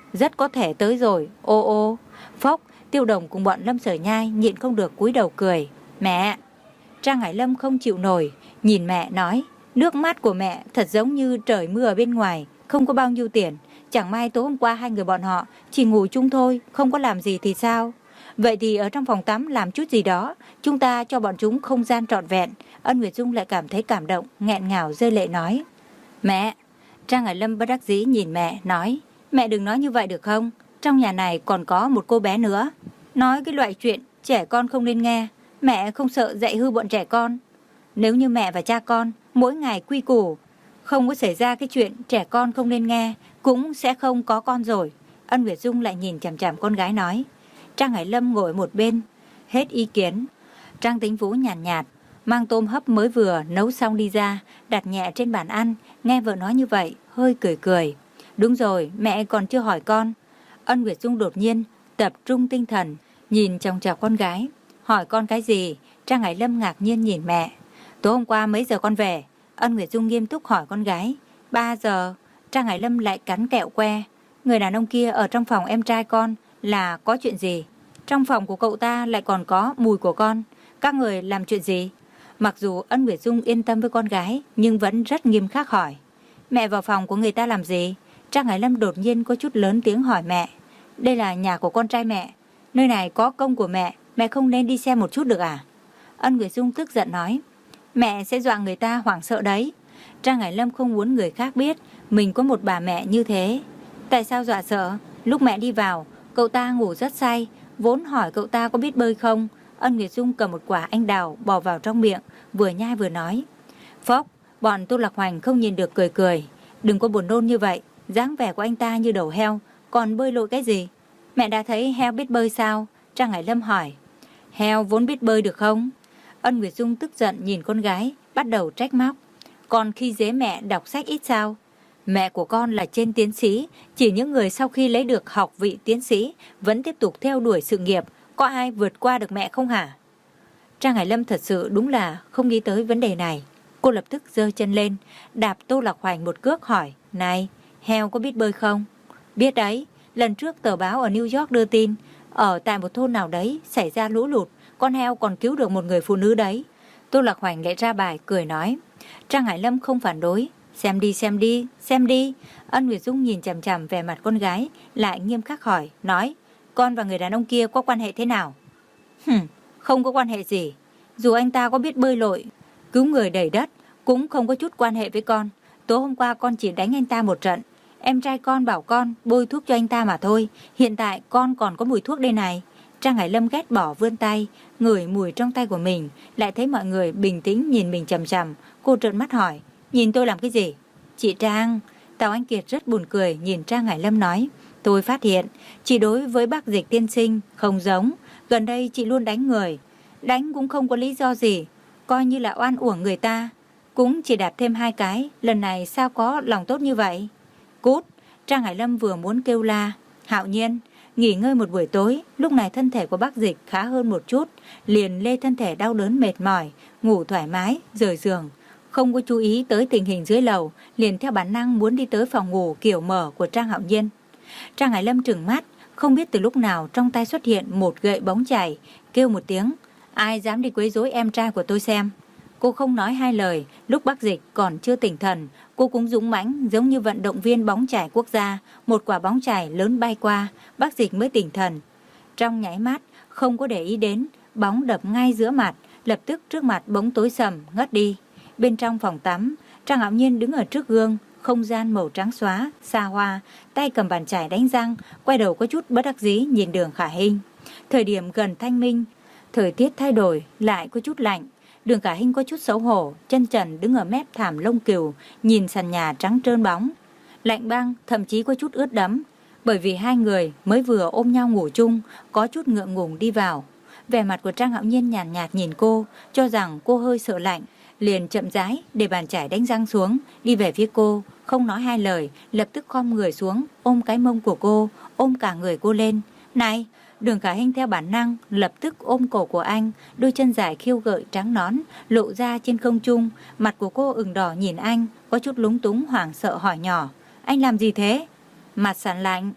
Rất có thể tới rồi, ô ô. Phốc, Tiêu Đồng cùng bọn Lâm Sở Nhai nhịn không được cúi đầu cười. Mẹ! Trang Hải Lâm không chịu nổi, nhìn mẹ nói, nước mắt của mẹ thật giống như trời mưa ở bên ngoài, không có bao nhiêu tiền. Chẳng may tối hôm qua hai người bọn họ chỉ ngủ chung thôi, không có làm gì thì sao? Vậy thì ở trong phòng tắm làm chút gì đó, chúng ta cho bọn chúng không gian trọn vẹn. Ân Nguyệt Dung lại cảm thấy cảm động, nghẹn ngào rơi lệ nói. Mẹ! Trang Hải Lâm bất đắc dĩ nhìn mẹ, nói, mẹ đừng nói như vậy được không? Trong nhà này còn có một cô bé nữa. Nói cái loại chuyện trẻ con không nên nghe. Mẹ không sợ dạy hư bọn trẻ con. Nếu như mẹ và cha con mỗi ngày quy củ, không có xảy ra cái chuyện trẻ con không nên nghe, cũng sẽ không có con rồi. Ân Nguyệt Dung lại nhìn chằm chằm con gái nói. Trang Hải Lâm ngồi một bên, hết ý kiến. Trang Tính Vũ nhàn nhạt, nhạt, mang tôm hấp mới vừa nấu xong đi ra, đặt nhẹ trên bàn ăn, nghe vợ nói như vậy, hơi cười cười. Đúng rồi, mẹ còn chưa hỏi con. Ân Nguyệt Dung đột nhiên tập trung tinh thần, nhìn chòng chọc con gái. Hỏi con cái gì? Trang Hải Lâm ngạc nhiên nhìn mẹ. Tối hôm qua mấy giờ con về? Ân Nguyệt Dung nghiêm túc hỏi con gái. Ba giờ. Trang Hải Lâm lại cắn kẹo que. Người đàn ông kia ở trong phòng em trai con là có chuyện gì? Trong phòng của cậu ta lại còn có mùi của con. Các người làm chuyện gì? Mặc dù Ân Nguyệt Dung yên tâm với con gái, nhưng vẫn rất nghiêm khắc hỏi. Mẹ vào phòng của người ta làm gì? Trang Hải Lâm đột nhiên có chút lớn tiếng hỏi mẹ. Đây là nhà của con trai mẹ. Nơi này có công của mẹ. Mẹ không nên đi xem một chút được à? Ân Nguyệt Dung tức giận nói. Mẹ sẽ dọa người ta hoảng sợ đấy. Trang Hải Lâm không muốn người khác biết mình có một bà mẹ như thế. Tại sao dọa sợ? Lúc mẹ đi vào, cậu ta ngủ rất say. Vốn hỏi cậu ta có biết bơi không. Ân Nguyệt Dung cầm một quả anh đào bỏ vào trong miệng, vừa nhai vừa nói. Phốc, bọn Tô Lạc Hoành không nhìn được cười cười. Đừng có buồn nôn như vậy. Dáng vẻ của anh ta như đầu heo, còn bơi lội cái gì? Mẹ đã thấy heo biết bơi sao? Trang Hải Lâm hỏi. Heo vốn biết bơi được không? Ân Nguyệt Dung tức giận nhìn con gái, bắt đầu trách móc. Con khi dễ mẹ đọc sách ít sao? Mẹ của con là trên tiến sĩ, chỉ những người sau khi lấy được học vị tiến sĩ vẫn tiếp tục theo đuổi sự nghiệp, có ai vượt qua được mẹ không hả? Trang Hải Lâm thật sự đúng là không nghĩ tới vấn đề này. Cô lập tức giơ chân lên, đạp Tô Lạc Hoành một cước hỏi. Này, heo có biết bơi không? Biết đấy, lần trước tờ báo ở New York đưa tin, ở tại một thôn nào đấy xảy ra lũ lụt, con heo còn cứu được một người phụ nữ đấy. Tô Lạc Hoành lại ra bài cười nói. Trang Hải Lâm không phản đối. Xem đi xem đi, xem đi. Ân Nguyệt Dung nhìn chằm chằm về mặt con gái, lại nghiêm khắc hỏi, nói. Con và người đàn ông kia có quan hệ thế nào? Hừm, không có quan hệ gì. Dù anh ta có biết bơi lội, cứu người đầy đất, cũng không có chút quan hệ với con. Tối hôm qua con chỉ đánh anh ta một trận. Em trai con bảo con bôi thuốc cho anh ta mà thôi. Hiện tại con còn có mùi thuốc đây này. Trang Hải Lâm ghét bỏ vươn tay, ngửi mùi trong tay của mình, lại thấy mọi người bình tĩnh nhìn mình chằm chằm. Cô trợn mắt hỏi, nhìn tôi làm cái gì? Chị Trang, Tào Anh Kiệt rất buồn cười nhìn Trang Hải Lâm nói, tôi phát hiện chị đối với bác Dịch tiên sinh không giống. Gần đây chị luôn đánh người, đánh cũng không có lý do gì, coi như là oan uổng người ta. Cũng chỉ đạp thêm hai cái, lần này sao có lòng tốt như vậy? Cút! Trang Hải Lâm vừa muốn kêu la. Hạo Nhiên nghỉ ngơi một buổi tối, lúc này thân thể của bác Dịch khá hơn một chút, liền lê thân thể đau đớn mệt mỏi, ngủ thoải mái, rời giường, không có chú ý tới tình hình dưới lầu, liền theo bản năng muốn đi tới phòng ngủ kiểu mở của Trang Hạo Nhiên. Trang Hải Lâm trừng mắt, không biết từ lúc nào trong tay xuất hiện một gậy bóng chảy, kêu một tiếng, ai dám đi quấy rối em trai của tôi xem. Cô không nói hai lời, lúc bác Dịch còn chưa tỉnh thần, cô cũng dũng mãnh giống như vận động viên bóng chảy quốc gia, một quả bóng chảy lớn bay qua, bác Dịch mới tỉnh thần. Trong nháy mắt, không có để ý đến, bóng đập ngay giữa mặt, lập tức trước mặt bóng tối sầm, ngất đi. Bên trong phòng tắm, Trang Hạo Nhiên đứng ở trước gương, không gian màu trắng xóa, xa hoa, tay cầm bàn chải đánh răng, quay đầu có chút bất đắc dĩ nhìn Đường Khả Hinh. Thời điểm gần thanh minh, thời tiết thay đổi, lại có chút lạnh. Đường Khả Hinh có chút xấu hổ, chân trần đứng ở mép thảm lông cừu, nhìn sàn nhà trắng trơn bóng. Lạnh băng, thậm chí có chút ướt đẫm, bởi vì hai người mới vừa ôm nhau ngủ chung, có chút ngượng ngùng đi vào. Vẻ mặt của Trang Hạo Nhiên nhàn nhạt, nhạt nhìn cô, cho rằng cô hơi sợ lạnh, liền chậm rãi để bàn chải đánh răng xuống, đi về phía cô, không nói hai lời, lập tức khom người xuống, ôm cái mông của cô, ôm cả người cô lên. Này! Đường Khả Hinh theo bản năng lập tức ôm cổ của anh, đôi chân dài khiêu gợi trắng nón lộ ra trên không trung, mặt của cô ửng đỏ nhìn anh, có chút lúng túng hoảng sợ hỏi nhỏ, anh làm gì thế? Mặt sàn lạnh.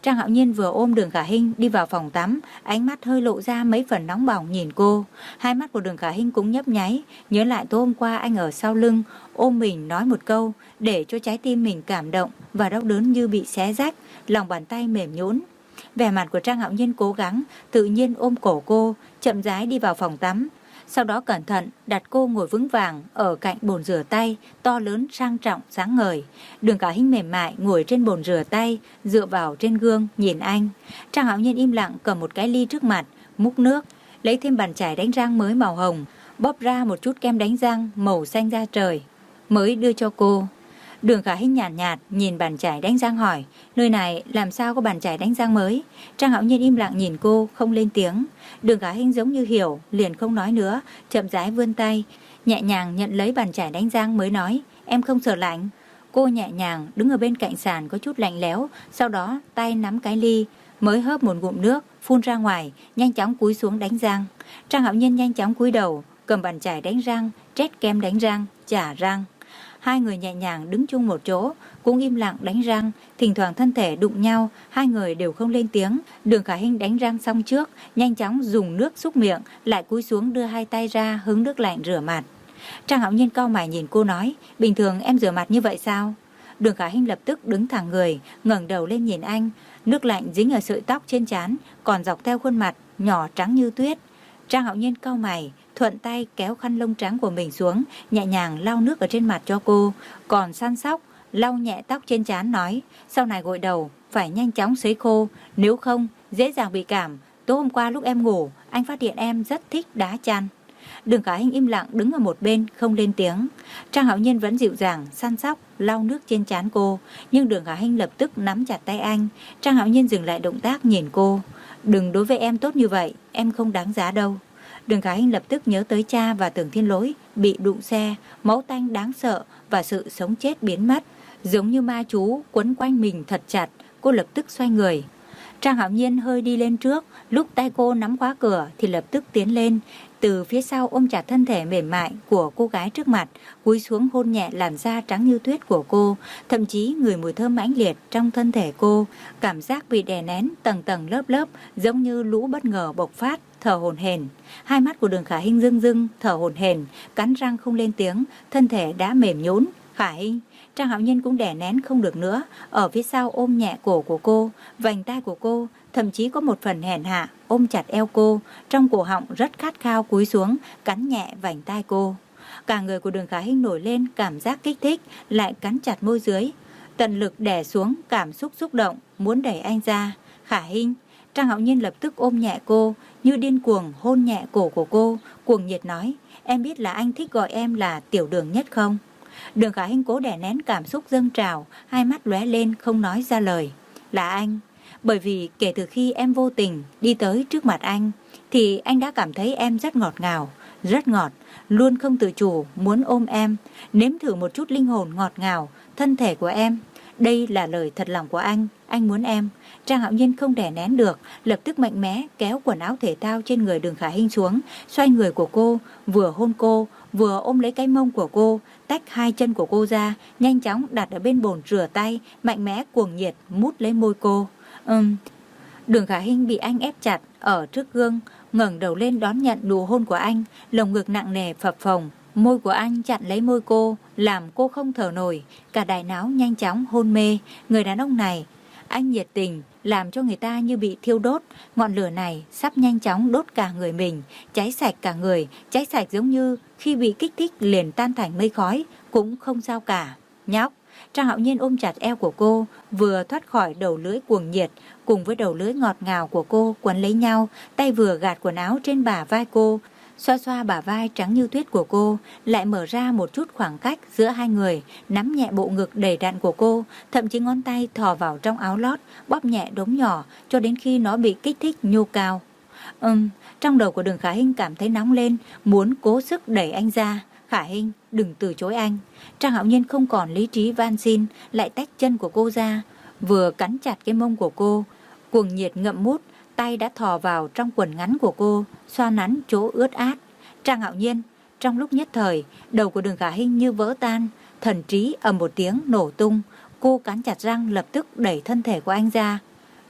Trang Hạo Nhiên vừa ôm Đường Khả Hinh đi vào phòng tắm, ánh mắt hơi lộ ra mấy phần nóng bỏng nhìn cô. Hai mắt của Đường Khả Hinh cũng nhấp nháy, nhớ lại tối hôm qua anh ở sau lưng, ôm mình nói một câu, để cho trái tim mình cảm động và đau đớn như bị xé rách, lòng bàn tay mềm nhũn. Vẻ mặt của Trang Hạo Nhiên cố gắng, tự nhiên ôm cổ cô, chậm rãi đi vào phòng tắm. Sau đó cẩn thận đặt cô ngồi vững vàng ở cạnh bồn rửa tay to lớn sang trọng sáng ngời. Đường Khả Hinh mềm mại ngồi trên bồn rửa tay, dựa vào trên gương nhìn anh. Trang Hạo Nhiên im lặng cầm một cái ly trước mặt, múc nước, lấy thêm bàn chải đánh răng mới màu hồng, bóp ra một chút kem đánh răng màu xanh da trời, mới đưa cho cô. Đường Khả Hinh nhàn nhạt, nhạt nhìn bàn chải đánh răng hỏi, nơi này làm sao có bàn chải đánh răng mới? Trang Hạo Nhiên im lặng nhìn cô, không lên tiếng. Đường Khả Hinh giống như hiểu, liền không nói nữa, chậm rãi vươn tay, nhẹ nhàng nhận lấy bàn chải đánh răng mới nói, em không sợ lạnh. Cô nhẹ nhàng đứng ở bên cạnh sàn có chút lạnh lẽo, sau đó tay nắm cái ly, mới hớp một ngụm nước, phun ra ngoài, nhanh chóng cúi xuống đánh răng. Trang Hạo Nhiên nhanh chóng cúi đầu, cầm bàn chải đánh răng, trét kem đánh răng, chà răng. Hai người nhẹ nhàng đứng chung một chỗ, cũng im lặng đánh răng, thỉnh thoảng thân thể đụng nhau, hai người đều không lên tiếng. Đường Khả Hinh đánh răng xong trước, nhanh chóng dùng nước súc miệng, lại cúi xuống đưa hai tay ra hứng nước lạnh rửa mặt. Trang Hạo Nhiên cau mày nhìn cô nói, bình thường em rửa mặt như vậy sao? Đường Khả Hinh lập tức đứng thẳng người, ngẩng đầu lên nhìn anh, nước lạnh dính ở sợi tóc trên trán, còn dọc theo khuôn mặt, nhỏ trắng như tuyết. Trang Hạo Nhiên cau mày, thuận tay kéo khăn lông trắng của mình xuống, nhẹ nhàng lau nước ở trên mặt cho cô, còn săn sóc, lau nhẹ tóc trên trán nói, sau này gội đầu, phải nhanh chóng sấy khô, nếu không, dễ dàng bị cảm. Tối hôm qua lúc em ngủ, anh phát hiện em rất thích đá chăn. Đường Khả Hinh im lặng đứng ở một bên, không lên tiếng. Trang Hạo Nhiên vẫn dịu dàng, săn sóc, lau nước trên trán cô, nhưng Đường Khả Hinh lập tức nắm chặt tay anh. Trang Hạo Nhiên dừng lại động tác nhìn cô, đừng đối với em tốt như vậy, em không đáng giá đâu. Đường Khả Hinh lập tức nhớ tới cha và Tưởng Thiên Lỗi bị đụng xe, máu tanh đáng sợ và sự sống chết biến mất, giống như ma chú quấn quanh mình thật chặt. Cô lập tức xoay người. Trang Hạo Nhiên hơi đi lên trước, lúc tay cô nắm khóa cửa thì lập tức tiến lên, từ phía sau ôm chặt thân thể mềm mại của cô gái trước mặt, cúi xuống hôn nhẹ làn da trắng như tuyết của cô, thậm chí ngửi mùi thơm mãnh liệt trong thân thể cô, cảm giác bị đè nén tầng tầng lớp lớp, giống như lũ bất ngờ bộc phát, thở hổn hển. Hai mắt của Đường Khả Hinh rưng rưng, thở hổn hển, cắn răng không lên tiếng, thân thể đã mềm nhũn. Khả Hinh, Trang Hạo Nhiên cũng đè nén không được nữa, ở phía sau ôm nhẹ cổ của cô, vành tai của cô, thậm chí có một phần hèn hạ ôm chặt eo cô, trong cổ họng rất khát khao cúi xuống, cắn nhẹ vành tai cô. Cả người của Đường Khả Hinh nổi lên cảm giác kích thích, lại cắn chặt môi dưới, tận lực đè xuống cảm xúc xúc động, muốn đẩy anh ra. Khả Hinh, Trang Hạo Nhiên lập tức ôm nhẹ cô, như điên cuồng hôn nhẹ cổ của cô, cuồng nhiệt nói, em biết là anh thích gọi em là tiểu Đường nhất không? Đường Khả Hinh cố đè nén cảm xúc dâng trào, hai mắt lóe lên không nói ra lời. Là anh, bởi vì kể từ khi em vô tình đi tới trước mặt anh, thì anh đã cảm thấy em rất ngọt ngào, rất ngọt, luôn không tự chủ muốn ôm em, nếm thử một chút linh hồn ngọt ngào, thân thể của em. Đây là lời thật lòng của anh, anh muốn em. Trang Hạo Nhiên không đè nén được, lập tức mạnh mẽ kéo quần áo thể thao trên người Đường Khả Hinh xuống, xoay người của cô, vừa hôn cô, vừa ôm lấy cái mông của cô, tách hai chân của cô ra, nhanh chóng đặt ở bên bồn rửa tay, mạnh mẽ cuồng nhiệt mút lấy môi cô. Ừm. Đường Khả Hinh bị anh ép chặt ở trước gương, ngẩng đầu lên đón nhận nụ hôn của anh, lồng ngực nặng nề phập phồng, môi của anh chặn lấy môi cô, làm cô không thở nổi, cả đại não nhanh chóng hôn mê. Người đàn ông này, anh nhiệt tình, làm cho người ta như bị thiêu đốt, ngọn lửa này sắp nhanh chóng đốt cả người mình, cháy sạch cả người, cháy sạch giống như khi bị kích thích liền tan thành mây khói, cũng không sao cả. Nhóc, Trang Hạo Nhiên ôm chặt eo của cô, vừa thoát khỏi đầu lưỡi cuồng nhiệt, cùng với đầu lưỡi ngọt ngào của cô quấn lấy nhau, tay vừa gạt quần áo trên bả vai cô, xoa xoa bả vai trắng như tuyết của cô, lại mở ra một chút khoảng cách giữa hai người, nắm nhẹ bộ ngực đầy đặn của cô, thậm chí ngón tay thò vào trong áo lót, bóp nhẹ đốm nhỏ cho đến khi nó bị kích thích nhô cao. Ừm, trong đầu của Đường Khả Hinh cảm thấy nóng lên, muốn cố sức đẩy anh ra. Khả Hinh, đừng từ chối anh. Trang Hạo Nhiên không còn lý trí van xin, lại tách chân của cô ra, vừa cắn chặt cái mông của cô, cuồng nhiệt ngậm mút, tay đã thò vào trong quần ngắn của cô, xoa nắn chỗ ướt át. Trang Hạo Nhiên, trong lúc nhất thời, đầu của Đường Khả Hinh như vỡ tan, thần trí ầm một tiếng nổ tung, cô cắn chặt răng lập tức đẩy thân thể của anh ra.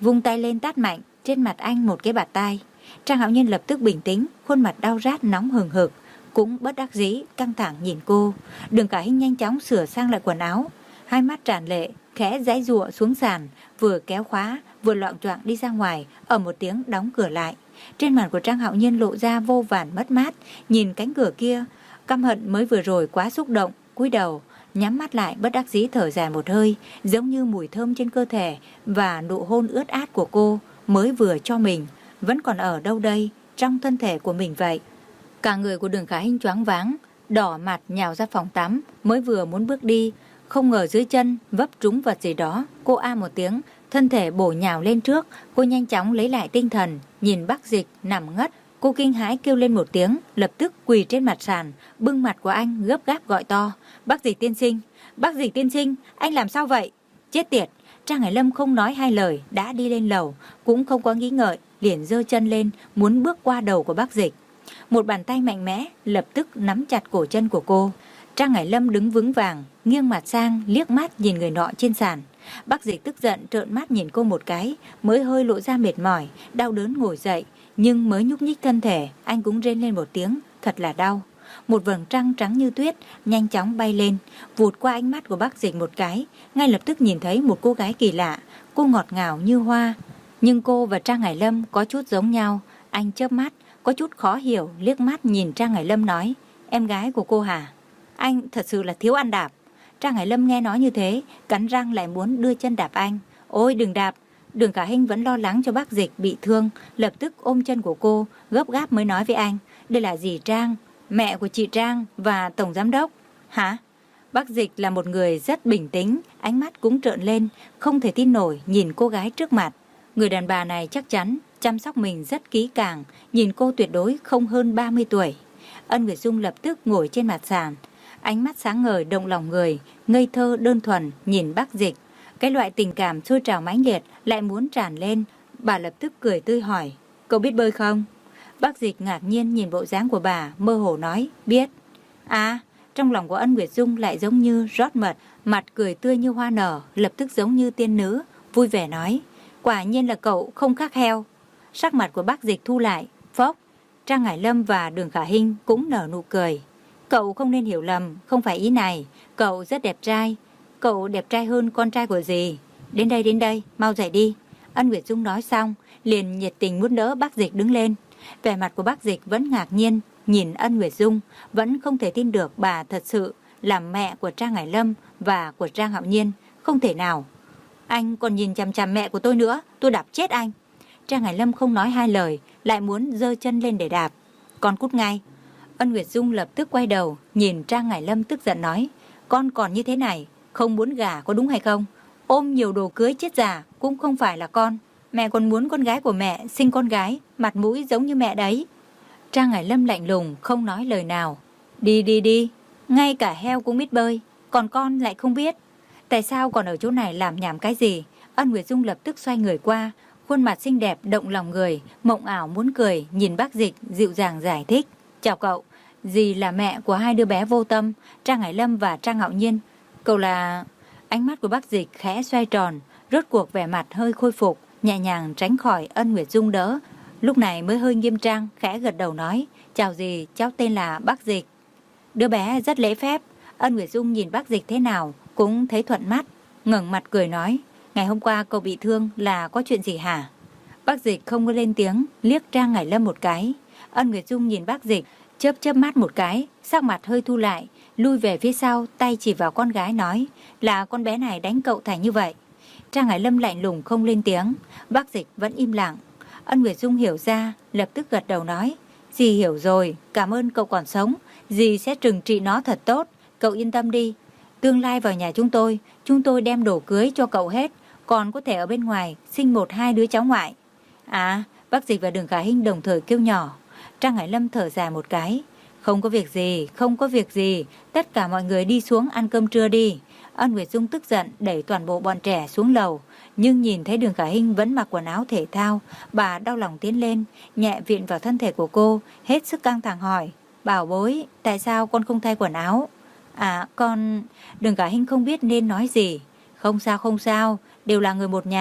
vung tay lên tát mạnh trên mặt anh một cái bạt tai. Trang Hạo Nhiên lập tức bình tĩnh, khuôn mặt đau rát nóng hừng hực, cũng bất đắc dĩ căng thẳng nhìn cô. Đường Khả Hinh nhanh chóng sửa sang lại quần áo, hai mắt tràn lệ, khẽ giãy giụa xuống sàn, vừa kéo khóa vừa loạng choạng đi ra ngoài, ở một tiếng đóng cửa lại. Trên mặt của Trang Hạo Nhiên lộ ra vô vàn mất mát, nhìn cánh cửa kia, căm hận mới vừa rồi quá xúc động, cúi đầu nhắm mắt lại bất đắc dĩ thở dài một hơi, giống như mùi thơm trên cơ thể và nụ hôn ướt át của cô mới vừa cho mình vẫn còn ở đâu đây trong thân thể của mình vậy. Cả người của Đường Khả Hinh choáng váng, đỏ mặt nhào ra phòng tắm, mới vừa muốn bước đi, không ngờ dưới chân vấp trúng vật gì đó. Cô a một tiếng, thân thể bổ nhào lên trước. Cô nhanh chóng lấy lại tinh thần, nhìn Bắc Dịch nằm ngất. Cô kinh hãi kêu lên một tiếng, lập tức quỳ trên mặt sàn, bưng mặt của anh gấp gáp gọi to: Bắc Dịch tiên sinh, Bắc Dịch tiên sinh, anh làm sao vậy? Chết tiệt! Trang Hải Lâm không nói hai lời đã đi lên lầu, cũng không có nghĩ ngợi, liền giơ chân lên muốn bước qua đầu của Bắc Dịch. Một bàn tay mạnh mẽ lập tức nắm chặt cổ chân của cô. Trang Hải Lâm đứng vững vàng, nghiêng mặt sang liếc mắt nhìn người nọ trên sàn. Bắc Dịch tức giận trợn mắt nhìn cô một cái, mới hơi lộ ra mệt mỏi, đau đớn ngồi dậy, nhưng mới nhúc nhích thân thể, anh cũng rên lên một tiếng, thật là đau. Một vầng trăng trắng như tuyết nhanh chóng bay lên, vụt qua ánh mắt của Bắc Dịch một cái, ngay lập tức nhìn thấy một cô gái kỳ lạ. Cô ngọt ngào như hoa, nhưng cô và Trang Hải Lâm có chút giống nhau. Anh chớp mắt, có chút khó hiểu, liếc mắt nhìn Trang Hải Lâm nói: Em gái của cô hả? Anh thật sự là thiếu ăn đạp. Trang Hải Lâm nghe nói như thế, cắn răng lại muốn đưa chân đạp anh. Ôi đừng đạp! Đường Khả Hinh vẫn lo lắng cho Bắc Dịch bị thương, lập tức ôm chân của cô, gấp gáp mới nói với anh: Đây là dì Trang, mẹ của chị Trang và tổng giám đốc. Hả? Bắc Dịch là một người rất bình tĩnh, ánh mắt cũng trợn lên, không thể tin nổi nhìn cô gái trước mặt. Người đàn bà này chắc chắn chăm sóc mình rất kỹ càng, nhìn cô tuyệt đối không hơn ba mươi tuổi. Ân Nguyệt Dung lập tức ngồi trên mặt sàn, ánh mắt sáng ngời động lòng người, ngây thơ đơn thuần nhìn Bắc Dịch. Cái loại tình cảm sôi trào mãnh liệt lại muốn tràn lên. Bà lập tức cười tươi hỏi: Cậu biết bơi không? Bắc Dịch ngạc nhiên nhìn bộ dáng của bà, mơ hồ nói: Biết. À, trong lòng của Ân Nguyệt Dung lại giống như rót mật, mặt cười tươi như hoa nở, lập tức giống như tiên nữ, vui vẻ nói: Quả nhiên là cậu không khác heo. Sắc mặt của Bắc Dịch thu lại, phốc. Trang Hải Lâm và Đường Khả Hinh cũng nở nụ cười. Cậu không nên hiểu lầm, không phải ý này. Cậu rất đẹp trai. Cậu đẹp trai hơn con trai của dì. Đến đây, đến đây, mau dậy đi. Ân Nguyệt Dung nói xong, liền nhiệt tình muốn đỡ Bắc Dịch đứng lên. Vẻ mặt của Bắc Dịch vẫn ngạc nhiên, nhìn Ân Nguyệt Dung, vẫn không thể tin được bà thật sự là mẹ của Trang Hải Lâm và của Trang Hạo Nhiên. Không thể nào. Anh còn nhìn chằm chằm mẹ của tôi nữa, tôi đạp chết anh. Trang Hải Lâm không nói hai lời, lại muốn giơ chân lên để đạp. Con cút ngay. Ân Nguyệt Dung lập tức quay đầu, nhìn Trang Hải Lâm tức giận nói: Con còn như thế này, không muốn gả có đúng hay không? Ôm nhiều đồ cưới chết già cũng không phải là con. Mẹ còn muốn con gái của mẹ sinh con gái, mặt mũi giống như mẹ đấy. Trang Hải Lâm lạnh lùng, không nói lời nào. Đi đi đi, ngay cả heo cũng biết bơi, còn con lại không biết. Tại sao còn ở chỗ này làm nhảm cái gì? Ân Nguyệt Dung lập tức xoay người qua, khuôn mặt xinh đẹp động lòng người, mộng ảo muốn cười, nhìn Bắc Dịch dịu dàng giải thích: Chào cậu, dì là mẹ của hai đứa bé vô tâm, Trang Hải Lâm và Trang Hạo Nhiên. Cậu là... Ánh mắt của Bắc Dịch khẽ xoay tròn, rốt cuộc vẻ mặt hơi khôi phục, nhẹ nhàng tránh khỏi Ân Nguyệt Dung đỡ. Lúc này mới hơi nghiêm trang, khẽ gật đầu nói: Chào dì, cháu tên là Bắc Dịch. Đứa bé rất lễ phép. Ân Nguyệt Dung nhìn Bắc Dịch thế nào cũng thấy thuận mắt, ngẩng mặt cười nói: Ngày hôm qua cậu bị thương là có chuyện gì hả? Bắc Dịch không có lên tiếng, liếc Trang Hải Lâm một cái. Ân Nguyệt Dung nhìn Bắc Dịch, chớp chớp mắt một cái, sắc mặt hơi thu lại, lui về phía sau, tay chỉ vào con gái nói: Là con bé này đánh cậu thành như vậy. Trang Hải Lâm lạnh lùng không lên tiếng, Bắc Dịch vẫn im lặng. Ân Nguyệt Dung hiểu ra, lập tức gật đầu nói: Dì hiểu rồi, cảm ơn cậu còn sống, dì sẽ trừng trị nó thật tốt, cậu yên tâm đi. Tương lai vào nhà chúng tôi, chúng tôi đem đồ cưới cho cậu hết, còn có thể ở bên ngoài sinh một hai đứa cháu ngoại. À, Bắc Dịch và Đường Khả Hinh đồng thời kêu nhỏ. Trang Hải Lâm thở dài một cái: Không có việc gì, không có việc gì, tất cả mọi người đi xuống ăn cơm trưa đi. Ân Nguyệt Dung tức giận đẩy toàn bộ bọn trẻ xuống lầu, nhưng nhìn thấy Đường Khả Hinh vẫn mặc quần áo thể thao, bà đau lòng tiến lên, nhẹ viện vào thân thể của cô, hết sức căng thẳng hỏi: Bảo bối, tại sao con không thay quần áo? À, con... Đường Khả Hinh không biết nên nói gì. Không sao không sao, đều là người một nhà,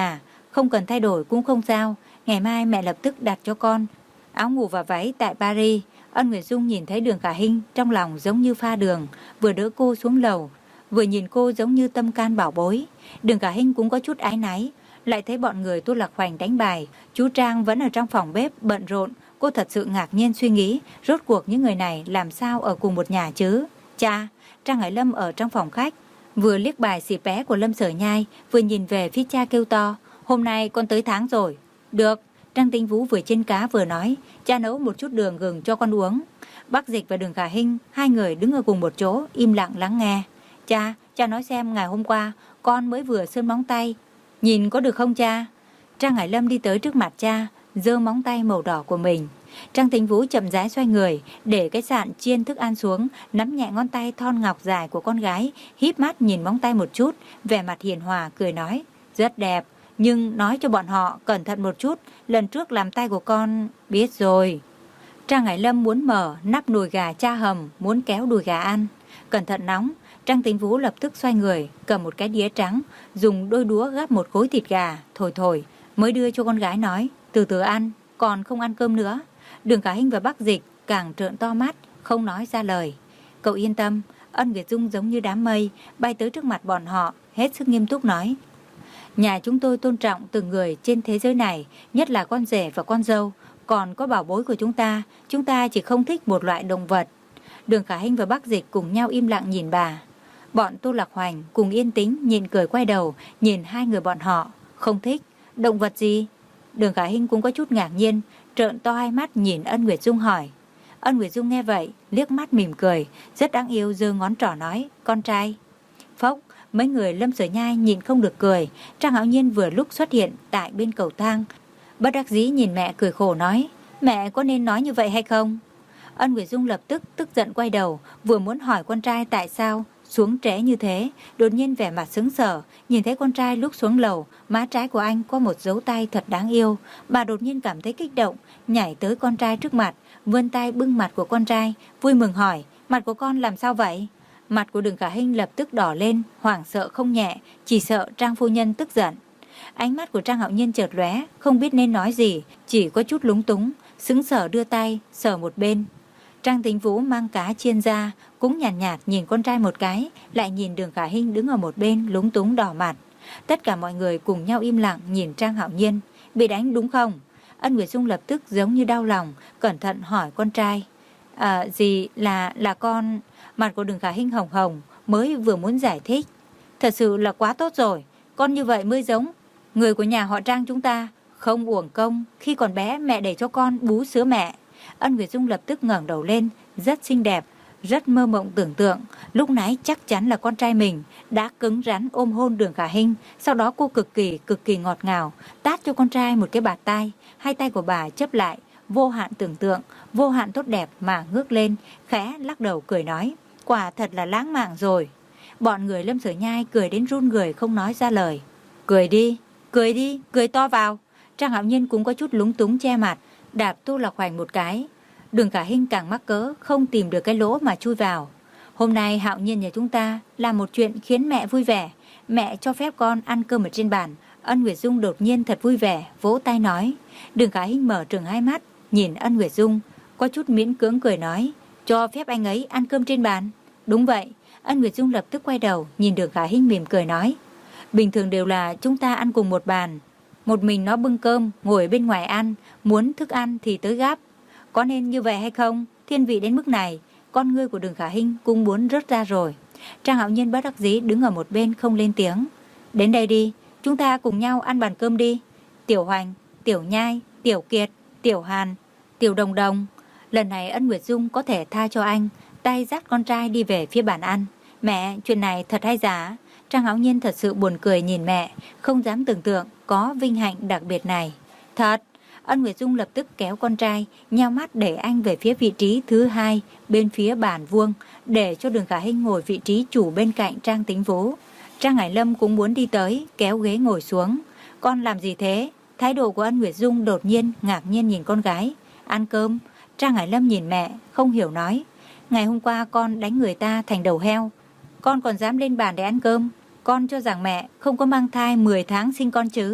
Không cần thay đổi cũng không sao. Ngày mai mẹ lập tức đặt cho con áo ngủ và váy tại Paris. Ân Nguyệt Dung nhìn thấy Đường Khả Hinh, trong lòng giống như pha đường, vừa đỡ cô xuống lầu, vừa nhìn cô giống như tâm can bảo bối. Đường Khả Hinh cũng có chút áy náy, lại thấy bọn người Tô Lạc Hoành đánh bài, chú Trang vẫn ở trong phòng bếp bận rộn. Cô thật sự ngạc nhiên suy nghĩ, rốt cuộc những người này làm sao ở cùng một nhà chứ? Cha, Trang Hải Lâm ở trong phòng khách, vừa liếc bài xì bé của Lâm Sở Nhai, vừa nhìn về phía cha kêu to, hôm nay con tới tháng rồi. Được. Trang Tinh Vũ vừa chiên cá vừa nói, cha nấu một chút đường gừng cho con uống. Bác Dịch và Đường Khả Hinh, hai người đứng ở cùng một chỗ, im lặng lắng nghe. Cha, cha nói xem ngày hôm qua, con mới vừa sơn móng tay, nhìn có được không cha? Trang Hải Lâm đi tới trước mặt cha, giơ móng tay màu đỏ của mình. Trang Tinh Vũ chậm rãi xoay người, để cái sạn chiên thức ăn xuống, nắm nhẹ ngón tay thon ngọc dài của con gái, híp mắt nhìn móng tay một chút, vẻ mặt hiền hòa cười nói, rất đẹp. Nhưng nói cho bọn họ cẩn thận một chút, lần trước làm tay của con. Biết rồi. Trang Hải Lâm muốn mở nắp nồi gà cha hầm, muốn kéo đùi gà ăn. Cẩn thận nóng. Trang Tinh Vũ lập tức xoay người, cầm một cái đĩa trắng, dùng đôi đũa gắp một khối thịt gà, thổi thổi, mới đưa cho con gái nói, từ từ ăn, còn không ăn cơm nữa. Đường Khả Hinh và Bắc Dịch càng trợn to mắt, không nói ra lời. Cậu yên tâm. Ân Nguyệt Dung giống như đám mây, bay tới trước mặt bọn họ, hết sức nghiêm túc nói, nhà chúng tôi tôn trọng từng người trên thế giới này, nhất là con rể và con dâu, còn có bảo bối của chúng ta, chúng ta chỉ không thích một loại động vật. Đường Khả Hinh và Bắc Dịch cùng nhau im lặng nhìn bà. Bọn Tô Lạc Hoành cùng yên tĩnh nhìn cười quay đầu, nhìn hai người bọn họ, không thích. Động vật gì? Đường Khả Hinh cũng có chút ngạc nhiên, trợn to hai mắt nhìn Ân Nguyệt Dung hỏi. Ân Nguyệt Dung nghe vậy, liếc mắt mỉm cười, rất đáng yêu giơ ngón trỏ nói, con trai. Phốc. Mấy người Lâm Sở Nhai nhìn không được cười. Trang Hạo Nhiên vừa lúc xuất hiện tại bên cầu thang, bất đắc dĩ nhìn mẹ cười khổ nói, mẹ có nên nói như vậy hay không? Ân Nguyệt Dung lập tức tức giận quay đầu, vừa muốn hỏi con trai tại sao xuống trễ như thế, đột nhiên vẻ mặt sững sờ, nhìn thấy con trai lúc xuống lầu, má trái của anh có một dấu tay thật đáng yêu. Bà đột nhiên cảm thấy kích động, nhảy tới con trai trước mặt, vươn tay bưng mặt của con trai, vui mừng hỏi, mặt của con làm sao vậy? Mặt của Đường Khả Hinh lập tức đỏ lên, hoảng sợ không nhẹ, chỉ sợ Trang phu nhân tức giận. Ánh mắt của Trang Hạo Nhiên chợt lóe, không biết nên nói gì, chỉ có chút lúng túng, sững sờ đưa tay sờ một bên. Trang Tinh Vũ mang cá chiên ra, cũng nhàn nhạt, nhạt nhìn con trai một cái, lại nhìn Đường Khả Hinh đứng ở một bên lúng túng đỏ mặt. Tất cả mọi người cùng nhau im lặng nhìn Trang Hạo Nhiên. Bị đánh đúng không? Ân Nguyệt Dung lập tức giống như đau lòng, cẩn thận hỏi con trai. À, gì là là con... Mặt của Đường Khả Hinh hồng hồng, mới vừa muốn giải thích. Thật sự là quá tốt rồi, con như vậy mới giống người của nhà họ Trang chúng ta, không uổng công khi còn bé mẹ để cho con bú sữa mẹ. Ân Nguyệt Dung lập tức ngẩng đầu lên, rất xinh đẹp, rất mơ mộng tưởng tượng, lúc nãy chắc chắn là con trai mình đã cứng rắn ôm hôn Đường Khả Hinh, sau đó cô cực kỳ cực kỳ ngọt ngào tát cho con trai một cái bạt tai, hai tay của bà chấp lại, vô hạn tưởng tượng, vô hạn tốt đẹp mà ngước lên, khẽ lắc đầu cười nói, quả thật là lãng mạn rồi. Bọn người Lâm Sở Nhai cười đến run người không nói ra lời. Cười đi, cười đi, cười to vào. Trang Hạo Nhiên cũng có chút lúng túng che mặt, đạp Tô Lạc Hoành một cái. Đường Khả Hinh càng mắc cỡ, không tìm được cái lỗ mà chui vào. Hôm nay Hạo Nhiên nhà chúng ta làm một chuyện khiến mẹ vui vẻ. Mẹ cho phép con ăn cơm ở trên bàn. Ân Nguyệt Dung đột nhiên thật vui vẻ, vỗ tay nói. Đường Khả Hinh mở trừng hai mắt, nhìn Ân Nguyệt Dung, có chút miễn cưỡng cười nói, cho phép anh ấy ăn cơm trên bàn. Đúng vậy. Ân Nguyệt Dung lập tức quay đầu, nhìn Đường Khả Hinh mỉm cười nói, bình thường đều là chúng ta ăn cùng một bàn, một mình nó bưng cơm, ngồi bên ngoài ăn, muốn thức ăn thì tới gắp. Có nên như vậy hay không? Thiên vị đến mức này, con ngươi của Đường Khả Hinh cũng muốn rớt ra rồi. Trang Hạo Nhiên bất đắc dĩ đứng ở một bên không lên tiếng. Đến đây đi, chúng ta cùng nhau ăn bàn cơm đi. Tiểu Hoành, Tiểu Nhai, Tiểu Kiệt, Tiểu Hàn, Tiểu Đồng Đồng. Lần này Ân Nguyệt Dung có thể tha cho anh, tay dắt con trai đi về phía bàn ăn. Mẹ, chuyện này thật hay giả? Trang Hạo Nhiên thật sự buồn cười nhìn mẹ, không dám tưởng tượng có vinh hạnh đặc biệt này. Thật. Ân Nguyệt Dung lập tức kéo con trai, nheo mắt để anh về phía vị trí thứ hai, bên phía bàn vuông, để cho Đường Khả Hinh ngồi vị trí chủ bên cạnh Trang Tính Vũ. Trang Hải Lâm cũng muốn đi tới, kéo ghế ngồi xuống. Con làm gì thế? Thái độ của Ân Nguyệt Dung đột nhiên ngạc nhiên nhìn con gái. Ăn cơm. Trang Hải Lâm nhìn mẹ, không hiểu nói. Ngày hôm qua con đánh người ta thành đầu heo, con còn dám lên bàn để ăn cơm. Con cho rằng mẹ không có mang thai mười tháng sinh con chứ?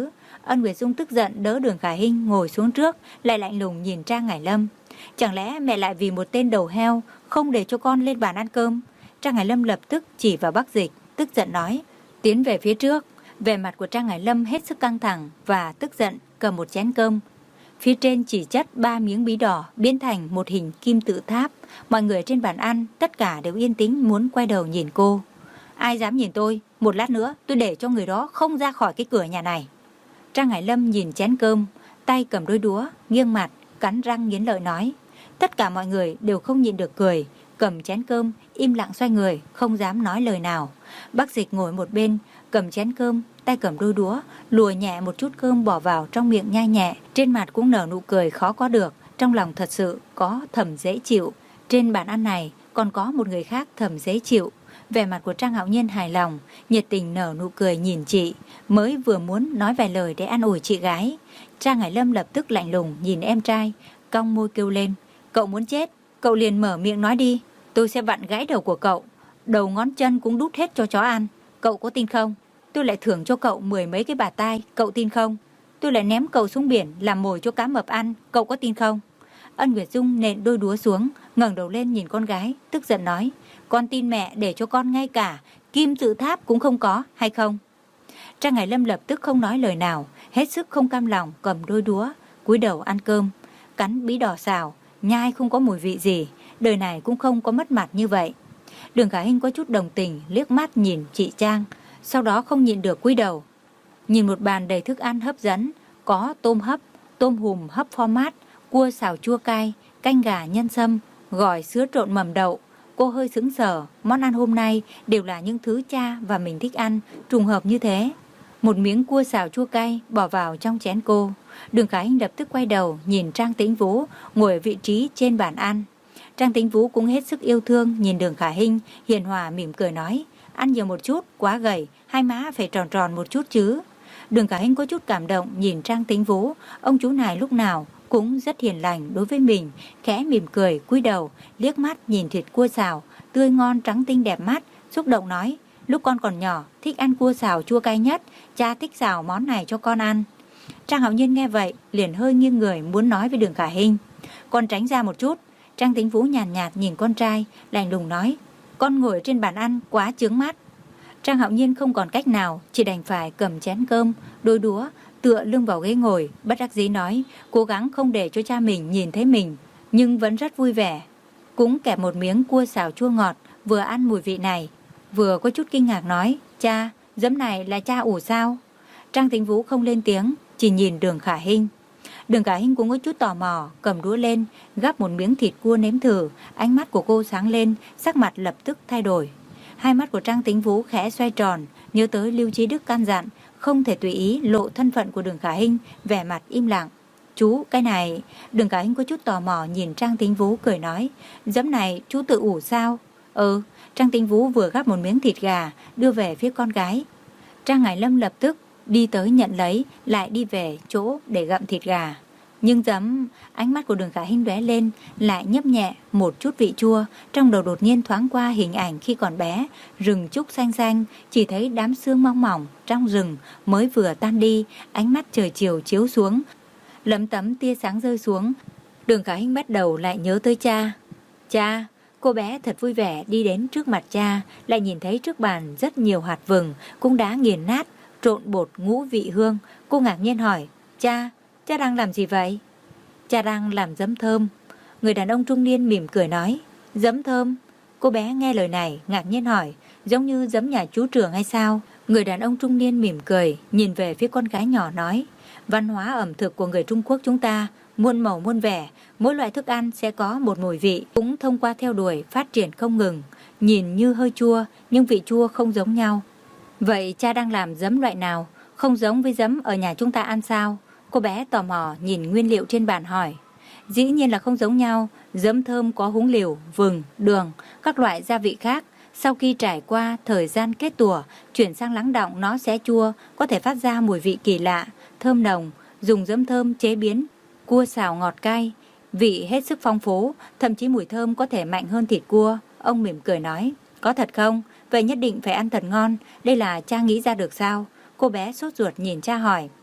Ân Nguyệt Dung tức giận đỡ Đường Khả Hinh ngồi xuống trước, lại lạnh lùng nhìn Trang Ngải Lâm. Chẳng lẽ mẹ lại vì một tên đầu heo không để cho con lên bàn ăn cơm? Trang Ngải Lâm lập tức chỉ vào Bắc Dịch, tức giận nói. Tiến về phía trước. Vẻ mặt của Trang Ngải Lâm hết sức căng thẳng và tức giận, cầm một chén cơm. Phía trên chỉ chất ba miếng bí đỏ biến thành một hình kim tự tháp. Mọi người trên bàn ăn tất cả đều yên tĩnh muốn quay đầu nhìn cô. Ai dám nhìn tôi? Một lát nữa tôi để cho người đó không ra khỏi cái cửa nhà này. Trang Ngải Lâm nhìn chén cơm, tay cầm đôi đũa, nghiêng mặt, cắn răng nghiến lợi nói. Tất cả mọi người đều không nhịn được cười, cầm chén cơm, im lặng xoay người, không dám nói lời nào. Bác Dịch ngồi một bên, cầm chén cơm, tay cầm đôi đũa, lùa nhẹ một chút cơm bỏ vào trong miệng nhai nhẹ, trên mặt cũng nở nụ cười khó có được, trong lòng thật sự có thầm dễ chịu. Trên bàn ăn này còn có một người khác thầm dễ chịu. Vẻ mặt của Trang Hạo Nhiên hài lòng, nhiệt tình nở nụ cười nhìn chị, mới vừa muốn nói vài lời để an ủi chị gái. Trang Ngải Lâm lập tức lạnh lùng nhìn em trai, cong môi kêu lên. Cậu muốn chết, cậu liền mở miệng nói đi, tôi sẽ vặn gãy đầu của cậu, đầu ngón chân cũng đút hết cho chó ăn. Cậu có tin không? Tôi lại thưởng cho cậu mười mấy cái bạt tai, cậu tin không? Tôi lại ném cậu xuống biển làm mồi cho cá mập ăn, cậu có tin không? Ân Nguyệt Dung nện đôi đũa xuống, ngẩng đầu lên nhìn con gái, tức giận nói. Con tin mẹ để cho con ngay cả kim tự tháp cũng không có, hay không? Trang Ngải Lâm lập tức không nói lời nào, hết sức không cam lòng cầm đôi đũa, cúi đầu ăn cơm, cắn bí đỏ xào, nhai không có mùi vị gì, đời này cũng không có mất mặt như vậy. Đường Khả Hinh có chút đồng tình, liếc mắt nhìn chị Trang, sau đó không nhịn được cúi đầu. Nhìn một bàn đầy thức ăn hấp dẫn, có tôm hấp, tôm hùm hấp format, cua xào chua cay, canh gà nhân sâm, gỏi sứa trộn mầm đậu. Cô hơi sững sờ, món ăn hôm nay đều là những thứ cha và mình thích ăn, trùng hợp như thế. Một miếng cua xào chua cay bỏ vào trong chén cô. Đường Khả Hinh lập tức quay đầu nhìn Trang Tĩnh Vũ ngồi ở vị trí trên bàn ăn. Trang Tĩnh Vũ cũng hết sức yêu thương nhìn Đường Khả Hinh, hiền hòa mỉm cười nói. Ăn nhiều một chút, quá gầy, hai má phải tròn tròn một chút chứ. Đường Khả Hinh có chút cảm động nhìn Trang Tĩnh Vũ, ông chú này lúc nào cũng rất hiền lành đối với mình, khẽ mỉm cười, cúi đầu, liếc mắt nhìn thịt cua xào, tươi ngon trắng tinh đẹp mắt, xúc động nói, lúc con còn nhỏ, thích ăn cua xào chua cay nhất, cha thích xào món này cho con ăn. Trang Hạo Nhiên nghe vậy, liền hơi nghiêng người muốn nói với Đường Khả Hinh. Con tránh ra một chút. Trang Tĩnh Vũ nhàn nhạt, nhạt nhìn con trai, lạnh lùng nói, con ngồi trên bàn ăn quá chướng mắt. Trang Hạo Nhiên không còn cách nào, chỉ đành phải cầm chén cơm, đôi đũa, tựa lưng vào ghế ngồi, bất đắc dĩ nói, cố gắng không để cho cha mình nhìn thấy mình, nhưng vẫn rất vui vẻ. Cũng kẹp một miếng cua xào chua ngọt, vừa ăn mùi vị này, vừa có chút kinh ngạc nói, cha, giấm này là cha ủ sao? Trang Tĩnh Vũ không lên tiếng, chỉ nhìn Đường Khả Hinh. Đường Khả Hinh cũng có chút tò mò, cầm đũa lên, gắp một miếng thịt cua nếm thử, ánh mắt của cô sáng lên, sắc mặt lập tức thay đổi. Hai mắt của Trang Tĩnh Vũ khẽ xoay tròn, nhớ tới Lưu Chí Đức căn dặn, không thể tùy ý lộ thân phận của Đường Khả Hinh, vẻ mặt im lặng. Chú, cái này... Đường Khả Hinh có chút tò mò nhìn Trang Tĩnh Vũ cười nói, giấm này chú tự ủ sao? Ừ, Trang Tĩnh Vũ vừa gắp một miếng thịt gà, đưa về phía con gái. Trang Ngải Lâm lập tức đi tới nhận lấy, lại đi về chỗ để gặm thịt gà. Nhưng giấm, ánh mắt của Đường Khả Hinh lóe lên, lại nhấp nhẹ một chút vị chua, trong đầu đột nhiên thoáng qua hình ảnh khi còn bé, rừng trúc xanh xanh, chỉ thấy đám sương mong mỏng trong rừng mới vừa tan đi, ánh mắt trời chiều chiếu xuống, lấm tấm tia sáng rơi xuống. Đường Khả Hinh bắt đầu lại nhớ tới cha. Cha, cô bé thật vui vẻ đi đến trước mặt cha, lại nhìn thấy trước bàn rất nhiều hạt vừng, cũng đã nghiền nát, trộn bột ngũ vị hương. Cô ngạc nhiên hỏi, cha, cha đang làm gì vậy? Cha đang làm giấm thơm. Người đàn ông trung niên mỉm cười nói, giấm thơm? Cô bé nghe lời này, ngạc nhiên hỏi, giống như giấm nhà chú Trường hay sao? Người đàn ông trung niên mỉm cười, nhìn về phía con gái nhỏ nói, văn hóa ẩm thực của người Trung Quốc chúng ta, muôn màu muôn vẻ, mỗi loại thức ăn sẽ có một mùi vị, cũng thông qua theo đuổi, phát triển không ngừng. Nhìn như hơi chua, nhưng vị chua không giống nhau. Vậy cha đang làm giấm loại nào? Không giống với giấm ở nhà chúng ta ăn sao? Cô bé tò mò nhìn nguyên liệu trên bàn hỏi. Dĩ nhiên là không giống nhau. Giấm thơm có húng liều, vừng, đường, các loại gia vị khác. Sau khi trải qua thời gian kết tủa, chuyển sang lắng đọng nó sẽ chua, có thể phát ra mùi vị kỳ lạ, thơm nồng. Dùng giấm thơm chế biến cua xào ngọt cay, vị hết sức phong phú, thậm chí mùi thơm có thể mạnh hơn thịt cua. Ông mỉm cười nói, có thật không? Vậy nhất định phải ăn thật ngon, đây là cha nghĩ ra được sao? Cô bé sốt ruột nhìn cha hỏi.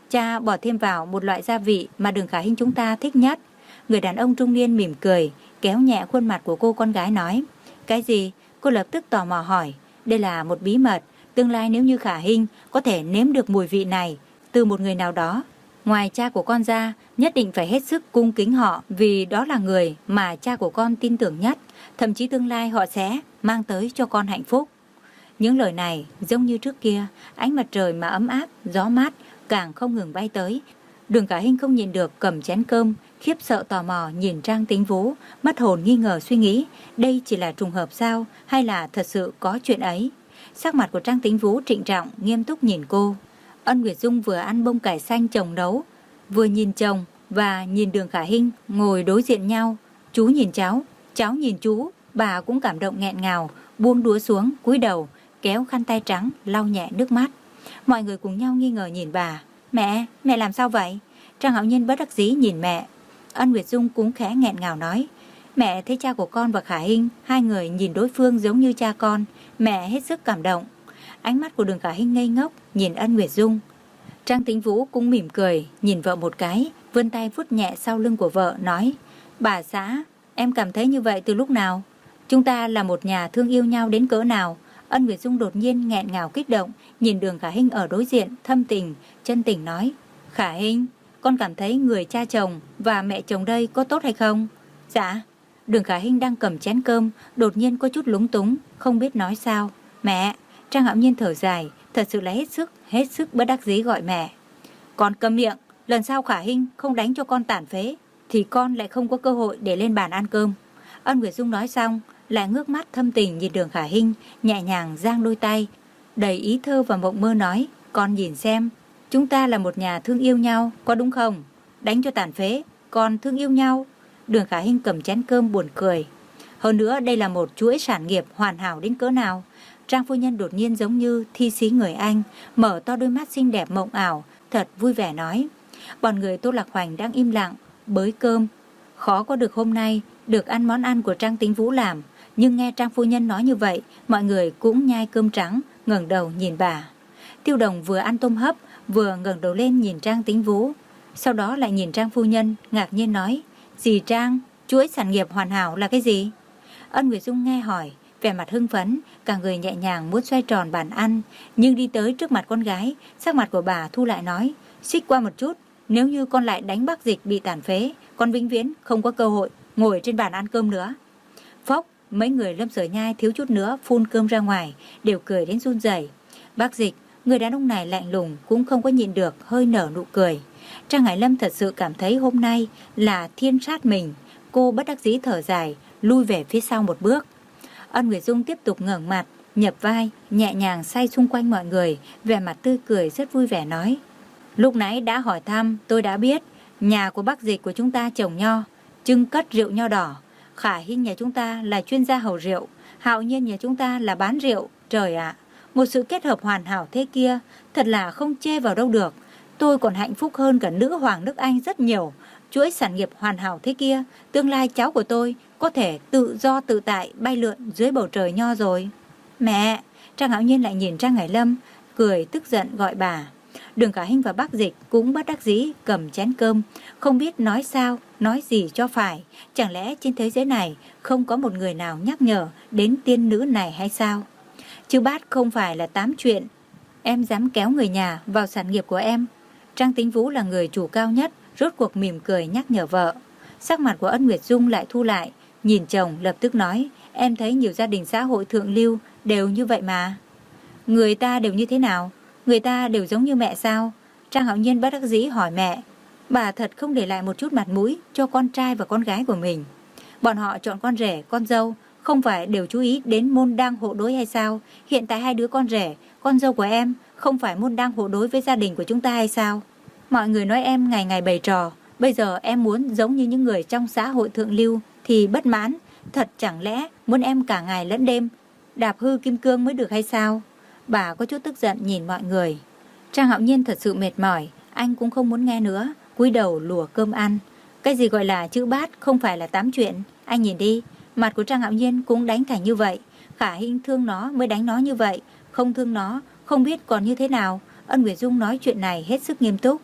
cha bỏ thêm vào một loại gia vị mà Đường Khả Hinh chúng ta thích nhất. Người đàn ông trung niên mỉm cười, kéo nhẹ khuôn mặt của cô con gái nói. Cái gì? Cô lập tức tò mò hỏi. Đây là một bí mật. Tương lai nếu như Khả Hinh có thể nếm được mùi vị này từ một người nào đó, ngoài cha của con ra, nhất định phải hết sức cung kính họ, vì đó là người mà cha của con tin tưởng nhất. Thậm chí tương lai họ sẽ mang tới cho con hạnh phúc. Những lời này giống như trước kia, ánh mặt trời mà ấm áp, gió mát càng không ngừng bay tới. Đường Khả Hinh không nhịn được cầm chén cơm, khiếp sợ tò mò nhìn Trang Tính Vũ, mất hồn nghi ngờ suy nghĩ, đây chỉ là trùng hợp sao hay là thật sự có chuyện ấy. Sắc mặt của Trang Tính Vũ trịnh trọng, nghiêm túc nhìn cô. Ân Nguyệt Dung vừa ăn bông cải xanh chồng nấu, vừa nhìn chồng và nhìn Đường Khả Hinh ngồi đối diện nhau. Chú nhìn cháu, cháu nhìn chú, bà cũng cảm động nghẹn ngào, buông đũa xuống, cúi đầu, kéo khăn tay trắng lau nhẹ nước mắt. Mọi người cùng nhau nghi ngờ nhìn bà. Mẹ, mẹ làm sao vậy? Trang Hạo Nhiên bất đắc dĩ nhìn mẹ. Ân Nguyệt Dung cũng khẽ nghẹn ngào nói. Mẹ thấy cha của con và Khả Hinh, hai người nhìn đối phương giống như cha con, mẹ hết sức cảm động. Ánh mắt của Đường Khả Hinh ngây ngốc nhìn Ân Nguyệt Dung. Trang Tính Vũ cũng mỉm cười, nhìn vợ một cái, vươn tay vuốt nhẹ sau lưng của vợ, nói. Bà xã, em cảm thấy như vậy từ lúc nào? Chúng ta là một nhà thương yêu nhau đến cỡ nào? Ân Nguyệt Dung đột nhiên nghẹn ngào kích động, nhìn Đường Khả Hinh ở đối diện, thâm tình, chân tình nói. Khả Hinh, con cảm thấy người cha chồng và mẹ chồng đây có tốt hay không? Dạ. Đường Khả Hinh đang cầm chén cơm, đột nhiên có chút lúng túng, không biết nói sao. Mẹ. Trang Hạo Nhiên thở dài, thật sự là hết sức, hết sức bất đắc dĩ gọi mẹ. Con câm miệng, lần sau Khả Hinh không đánh cho con tàn phế, thì con lại không có cơ hội để lên bàn ăn cơm. Ân Nguyệt Dung nói xong, lại ngước mắt thâm tình nhìn Đường Khả Hinh, nhẹ nhàng giang đôi tay, đầy ý thơ và mộng mơ nói. Con nhìn xem, chúng ta là một nhà thương yêu nhau, có đúng không? Đánh cho tàn phế, còn thương yêu nhau. Đường Khả Hinh cầm chén cơm buồn cười. Hơn nữa đây là một chuỗi sản nghiệp hoàn hảo đến cỡ nào. Trang phu nhân đột nhiên giống như thi sĩ người Anh, mở to đôi mắt xinh đẹp mộng ảo, thật vui vẻ nói. Bọn người Tô Lạc Hoành đang im lặng, bới cơm. Khó có được hôm nay, được ăn món ăn của Trang Tính Vũ làm. Nhưng nghe Trang phu nhân nói như vậy, mọi người cũng nhai cơm trắng, ngẩng đầu nhìn bà. Tiêu Đồng vừa ăn tôm hấp, vừa ngẩng đầu lên nhìn Trang Tính Vũ. Sau đó lại nhìn Trang phu nhân, ngạc nhiên nói. Dì Trang, chuỗi sản nghiệp hoàn hảo là cái gì? Ân Nguyệt Dung nghe hỏi, vẻ mặt hưng phấn, cả người nhẹ nhàng muốn xoay tròn bàn ăn, nhưng đi tới trước mặt con gái, sắc mặt của bà thu lại nói. Xích qua một chút, nếu như con lại đánh Bác Dịch bị tàn phế, con vĩnh viễn không có cơ hội ngồi trên bàn ăn cơm nữa. Phốc, mấy người Lâm Sở Nhai thiếu chút nữa phun cơm ra ngoài, đều cười đến run rẩy. Bác Dịch, người đàn ông này lạnh lùng cũng không có nhịn được, hơi nở nụ cười. Trang Hải Lâm thật sự cảm thấy hôm nay là thiên sát mình. Cô bất đắc dĩ thở dài, lui về phía sau một bước. Ân Nguyệt Dung tiếp tục ngẩng mặt, nhập vai, nhẹ nhàng xoay xung quanh mọi người, vẻ mặt tươi cười rất vui vẻ nói. Lúc nãy đã hỏi thăm, tôi đã biết, nhà của Bác Dịch của chúng ta trồng nho, trưng cất rượu nho đỏ. Khả Hinh nhà chúng ta là chuyên gia hầu rượu, Hạo Nhiên nhà chúng ta là bán rượu. Trời ạ, một sự kết hợp hoàn hảo thế kia, thật là không chê vào đâu được. Tôi còn hạnh phúc hơn cả nữ hoàng nước Anh rất nhiều. Chuỗi sản nghiệp hoàn hảo thế kia, tương lai cháu của tôi có thể tự do tự tại bay lượn dưới bầu trời nho rồi. Mẹ! Trang Hạo Nhiên lại nhìn Trang Hải Lâm, cười tức giận gọi bà. Đường Khả Hinh và Bác Dịch cũng bất đắc dĩ cầm chén cơm, không biết nói sao, nói gì cho phải. Chẳng lẽ trên thế giới này không có một người nào nhắc nhở đến tiên nữ này hay sao? Chứ Bát không phải là tám chuyện. Em dám kéo người nhà vào sản nghiệp của em. Trang Tính Vũ là người chủ cao nhất, rốt cuộc mỉm cười nhắc nhở vợ. Sắc mặt của Ân Nguyệt Dung lại thu lại, nhìn chồng lập tức nói. Em thấy nhiều gia đình xã hội thượng lưu đều như vậy mà. Người ta đều như thế nào? Người ta đều giống như mẹ sao? Trang Hạo Nhiên bất đắc dĩ hỏi mẹ. Bà thật không để lại một chút mặt mũi cho con trai và con gái của mình. Bọn họ chọn con rể, con dâu, không phải đều chú ý đến môn đăng hộ đối hay sao? Hiện tại hai đứa con rể, con dâu của em không phải môn đăng hộ đối với gia đình của chúng ta hay sao? Mọi người nói em ngày ngày bày trò, bây giờ em muốn giống như những người trong xã hội thượng lưu thì bất mãn. Thật chẳng lẽ muốn em cả ngày lẫn đêm đạp hư kim cương mới được hay sao? Bà có chút tức giận nhìn mọi người. Trang Hạo Nhiên thật sự mệt mỏi, anh cũng không muốn nghe nữa, cúi đầu lùa cơm ăn. Cái gì gọi là chữ bát không phải là tám chuyện. Anh nhìn đi, mặt của Trang Hạo Nhiên cũng đánh thành như vậy. Khả Hinh thương nó mới đánh nó như vậy, không thương nó không biết còn như thế nào. Ân Nguyệt Dung nói chuyện này hết sức nghiêm túc.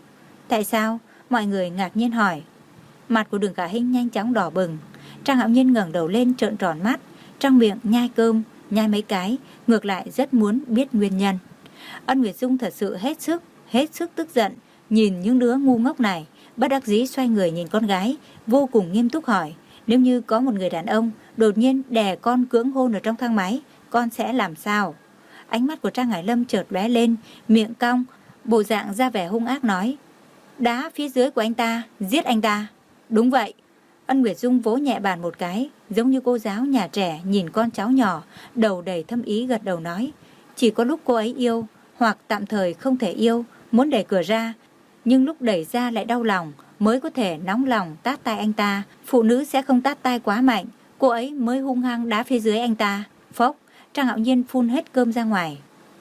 Tại sao? Mọi người ngạc nhiên hỏi. Mặt của Đường Khả Hinh nhanh chóng đỏ bừng. Trang Hạo Nhiên ngẩng đầu lên trợn tròn mắt, trong miệng nhai cơm, nhai mấy cái, ngược lại rất muốn biết nguyên nhân. Ân Nguyệt Dung thật sự hết sức, hết sức tức giận, nhìn những đứa ngu ngốc này, bất đắc dĩ xoay người nhìn con gái, vô cùng nghiêm túc hỏi, nếu như có một người đàn ông đột nhiên đè con cưỡng hôn ở trong thang máy, con sẽ làm sao? Ánh mắt của Trang Hải Lâm chợt lóe lên, miệng cong, bộ dạng ra vẻ hung ác nói, đá phía dưới của anh ta, giết anh ta. Đúng vậy. Ân Nguyệt Dung vỗ nhẹ bàn một cái, giống như cô giáo nhà trẻ nhìn con cháu nhỏ, đầu đầy thâm ý gật đầu nói, chỉ có lúc cô ấy yêu, hoặc tạm thời không thể yêu, muốn đẩy cửa ra, nhưng lúc đẩy ra lại đau lòng, mới có thể nóng lòng tát tay anh ta. Phụ nữ sẽ không tát tay quá mạnh, cô ấy mới hung hăng đá phía dưới anh ta. Phốc, Trang Hạo Nhiên phun hết cơm ra ngoài.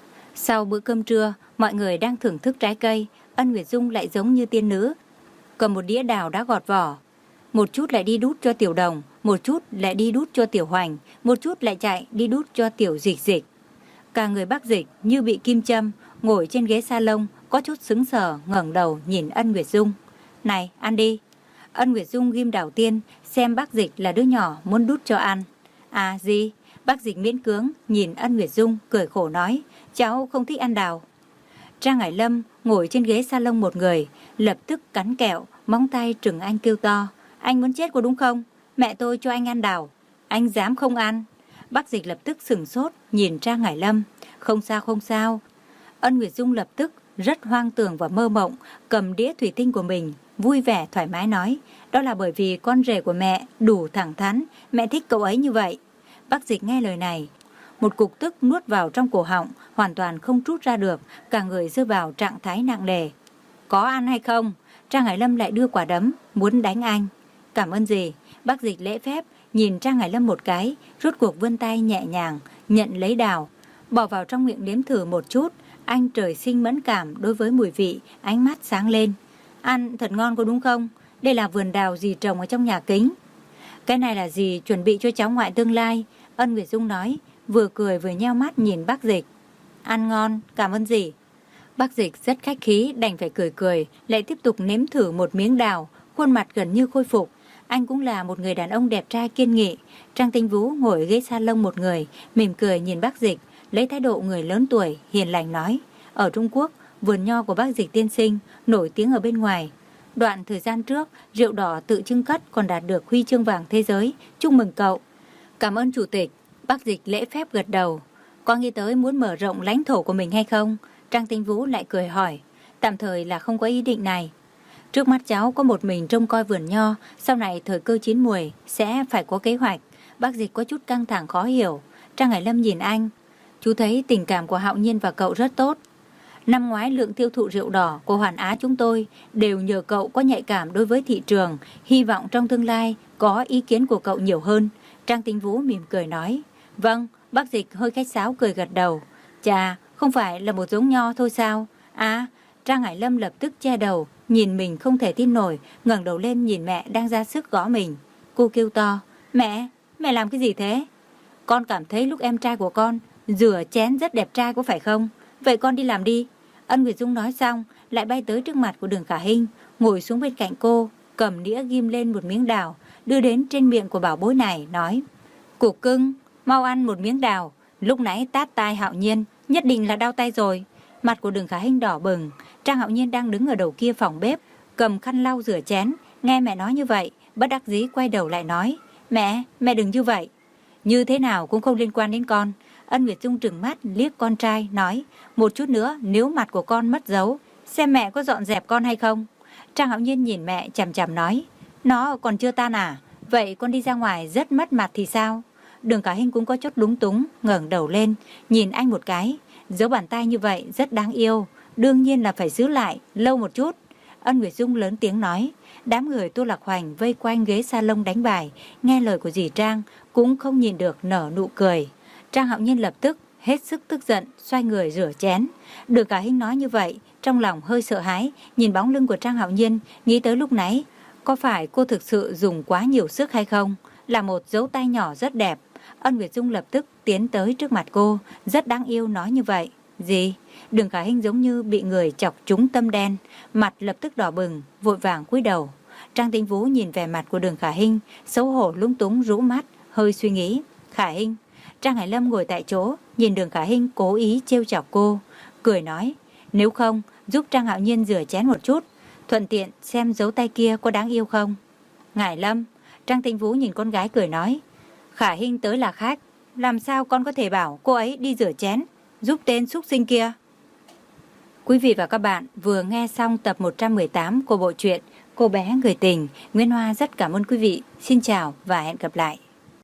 Sau bữa cơm trưa, mọi người đang thưởng thức trái cây, Ân Nguyệt Dung lại giống như tiên nữ, cầm một đĩa đào đã gọt vỏ, một chút lại đi đút cho Tiểu Đồng, một chút lại đi đút cho Tiểu Hoành, một chút lại chạy đi đút cho Tiểu Dịch Dịch. Cả người Bác Dịch như bị kim châm, ngồi trên ghế salon, có chút sững sờ, ngẩng đầu nhìn Ân Nguyệt Dung. Này, ăn đi. Ân Nguyệt Dung ghim đào tiên, xem Bác Dịch là đứa nhỏ muốn đút cho ăn. À gì? Bác Dịch miễn cưỡng nhìn Ân Nguyệt Dung, cười khổ nói, cháu không thích ăn đào. Trang Hải Lâm ngồi trên ghế salon một người, lập tức cắn kẹo, móng tay trừng anh kêu to, anh muốn chết có đúng không? Mẹ tôi cho anh ăn đào, anh dám không ăn? Bác Dịch lập tức sửng sốt nhìn Trang Hải Lâm, không sao không sao. Ân Nguyệt Dung lập tức rất hoang tưởng và mơ mộng, cầm đĩa thủy tinh của mình, vui vẻ thoải mái nói, đó là bởi vì con rể của mẹ đủ thẳng thắn, mẹ thích cậu ấy như vậy. Bác Dịch nghe lời này, một cục tức nuốt vào trong cổ họng, hoàn toàn không trút ra được, cả người rơi vào trạng thái nặng nề. Có ăn hay không? Trang Hải Lâm lại đưa quả đấm, muốn đánh anh. Cảm ơn gì? Bác Dịch lễ phép, nhìn Trang Hải Lâm một cái, rút cuộc vươn tay nhẹ nhàng, nhận lấy đào, bỏ vào trong miệng nếm thử một chút. Anh trời sinh mẫn cảm đối với mùi vị, ánh mắt sáng lên. Ăn thật ngon có đúng không? Đây là vườn đào dì trồng ở trong nhà kính. Cái này là dì chuẩn bị cho cháu ngoại tương lai, Ân Nguyệt Dung nói, vừa cười vừa nheo mắt nhìn Bác Dịch. Ăn ngon, cảm ơn dì. Bác Dịch rất khách khí, đành phải cười cười, lại tiếp tục nếm thử một miếng đào, khuôn mặt gần như khôi phục. Anh cũng là một người đàn ông đẹp trai kiên nghị. Trang Tinh Vũ ngồi ghế salon một người, mỉm cười nhìn Bác Dịch, lấy thái độ người lớn tuổi, hiền lành nói, ở Trung Quốc, vườn nho của Bác Dịch tiên sinh nổi tiếng ở bên ngoài. Đoạn thời gian trước, rượu đỏ tự trưng cất còn đạt được huy chương vàng thế giới, chúc mừng cậu. Cảm ơn chủ tịch. Bác Dịch lễ phép gật đầu. Có nghĩ tới muốn mở rộng lãnh thổ của mình hay không? Trang Tinh Vũ lại cười hỏi. Tạm thời là không có ý định này. Trước mắt cháu có một mình trông coi vườn nho, sau này thời cơ chín muồi sẽ phải có kế hoạch. Bác Dịch có chút căng thẳng khó hiểu. Trang Hải Lâm nhìn anh. Chú thấy tình cảm của Hạo Nhiên và cậu rất tốt. Năm ngoái lượng tiêu thụ rượu đỏ của Hoàn Á chúng tôi đều nhờ cậu có nhạy cảm đối với thị trường, hy vọng trong tương lai có ý kiến của cậu nhiều hơn. Trang Tinh Vũ mỉm cười nói. Vâng, Bác Dịch hơi khách sáo cười gật đầu. Chà, không phải là một giống nho thôi sao? À, Trang Hải Lâm lập tức che đầu, nhìn mình không thể tin nổi, ngẩng đầu lên nhìn mẹ đang ra sức gõ mình. Cô kêu to, mẹ, mẹ làm cái gì thế? Con cảm thấy lúc em trai của con rửa chén rất đẹp trai có phải không? Vậy con đi làm đi. Ân Nguyệt Dung nói xong, lại bay tới trước mặt của Đường Khả Hinh, ngồi xuống bên cạnh cô, cầm đĩa ghim lên một miếng đào, đưa đến trên miệng của bảo bối này, nói, Cục cưng, mau ăn một miếng đào, lúc nãy tát tai Hạo Nhiên, nhất định là đau tay rồi. Mặt của Đường Khả Hinh đỏ bừng. Trang Hạo Nhiên đang đứng ở đầu kia phòng bếp, cầm khăn lau rửa chén, nghe mẹ nói như vậy, bất đắc dĩ quay đầu lại nói, mẹ, mẹ đừng như vậy. Như thế nào cũng không liên quan đến con. Ân Nguyệt Dung trừng mắt liếc con trai, nói, một chút nữa nếu mặt của con mất dấu, xem mẹ có dọn dẹp con hay không. Trang Hạo Nhiên nhìn mẹ chằm chằm nói, nó còn chưa tan à? Vậy con đi ra ngoài rất mất mặt thì sao? Đường Khả Hinh cũng có chút lúng túng, ngẩng đầu lên, nhìn anh một cái, dấu bàn tay như vậy rất đáng yêu, đương nhiên là phải giữ lại, lâu một chút. Ân Nguyệt Dung lớn tiếng nói, đám người Tô Lạc Hoành vây quanh ghế salon đánh bài, nghe lời của dì Trang, cũng không nhìn được nở nụ cười. Trang Hạo Nhiên lập tức hết sức tức giận, xoay người rửa chén. Đường Khả Hinh nói như vậy, trong lòng hơi sợ hãi, nhìn bóng lưng của Trang Hạo Nhiên, nghĩ tới lúc nãy, có phải cô thực sự dùng quá nhiều sức hay không? Là một dấu tay nhỏ rất đẹp. Ân Nguyệt Dung lập tức tiến tới trước mặt cô, rất đáng yêu nói như vậy. Gì? Đường Khả Hinh giống như bị người chọc trúng tâm đen, mặt lập tức đỏ bừng, vội vàng cúi đầu. Trang Tĩnh Vũ nhìn vẻ mặt của Đường Khả Hinh, xấu hổ lúng túng rũ mắt, hơi suy nghĩ. Khả Hinh. Trang Hải Lâm ngồi tại chỗ, nhìn Đường Khả Hinh cố ý trêu chọc cô, cười nói, nếu không, giúp Trang Hạo Nhiên rửa chén một chút, thuận tiện xem dấu tay kia có đáng yêu không. Ngải Lâm. Trang Tĩnh Vũ nhìn con gái cười nói, Khả Hinh tới là khách, làm sao con có thể bảo cô ấy đi rửa chén, giúp tên súc sinh kia. Quý vị và các bạn vừa nghe xong tập một trăm mười tám của bộ truyện Cô bé người tình. Nguyễn Hoa rất cảm ơn quý vị. Xin chào và hẹn gặp lại.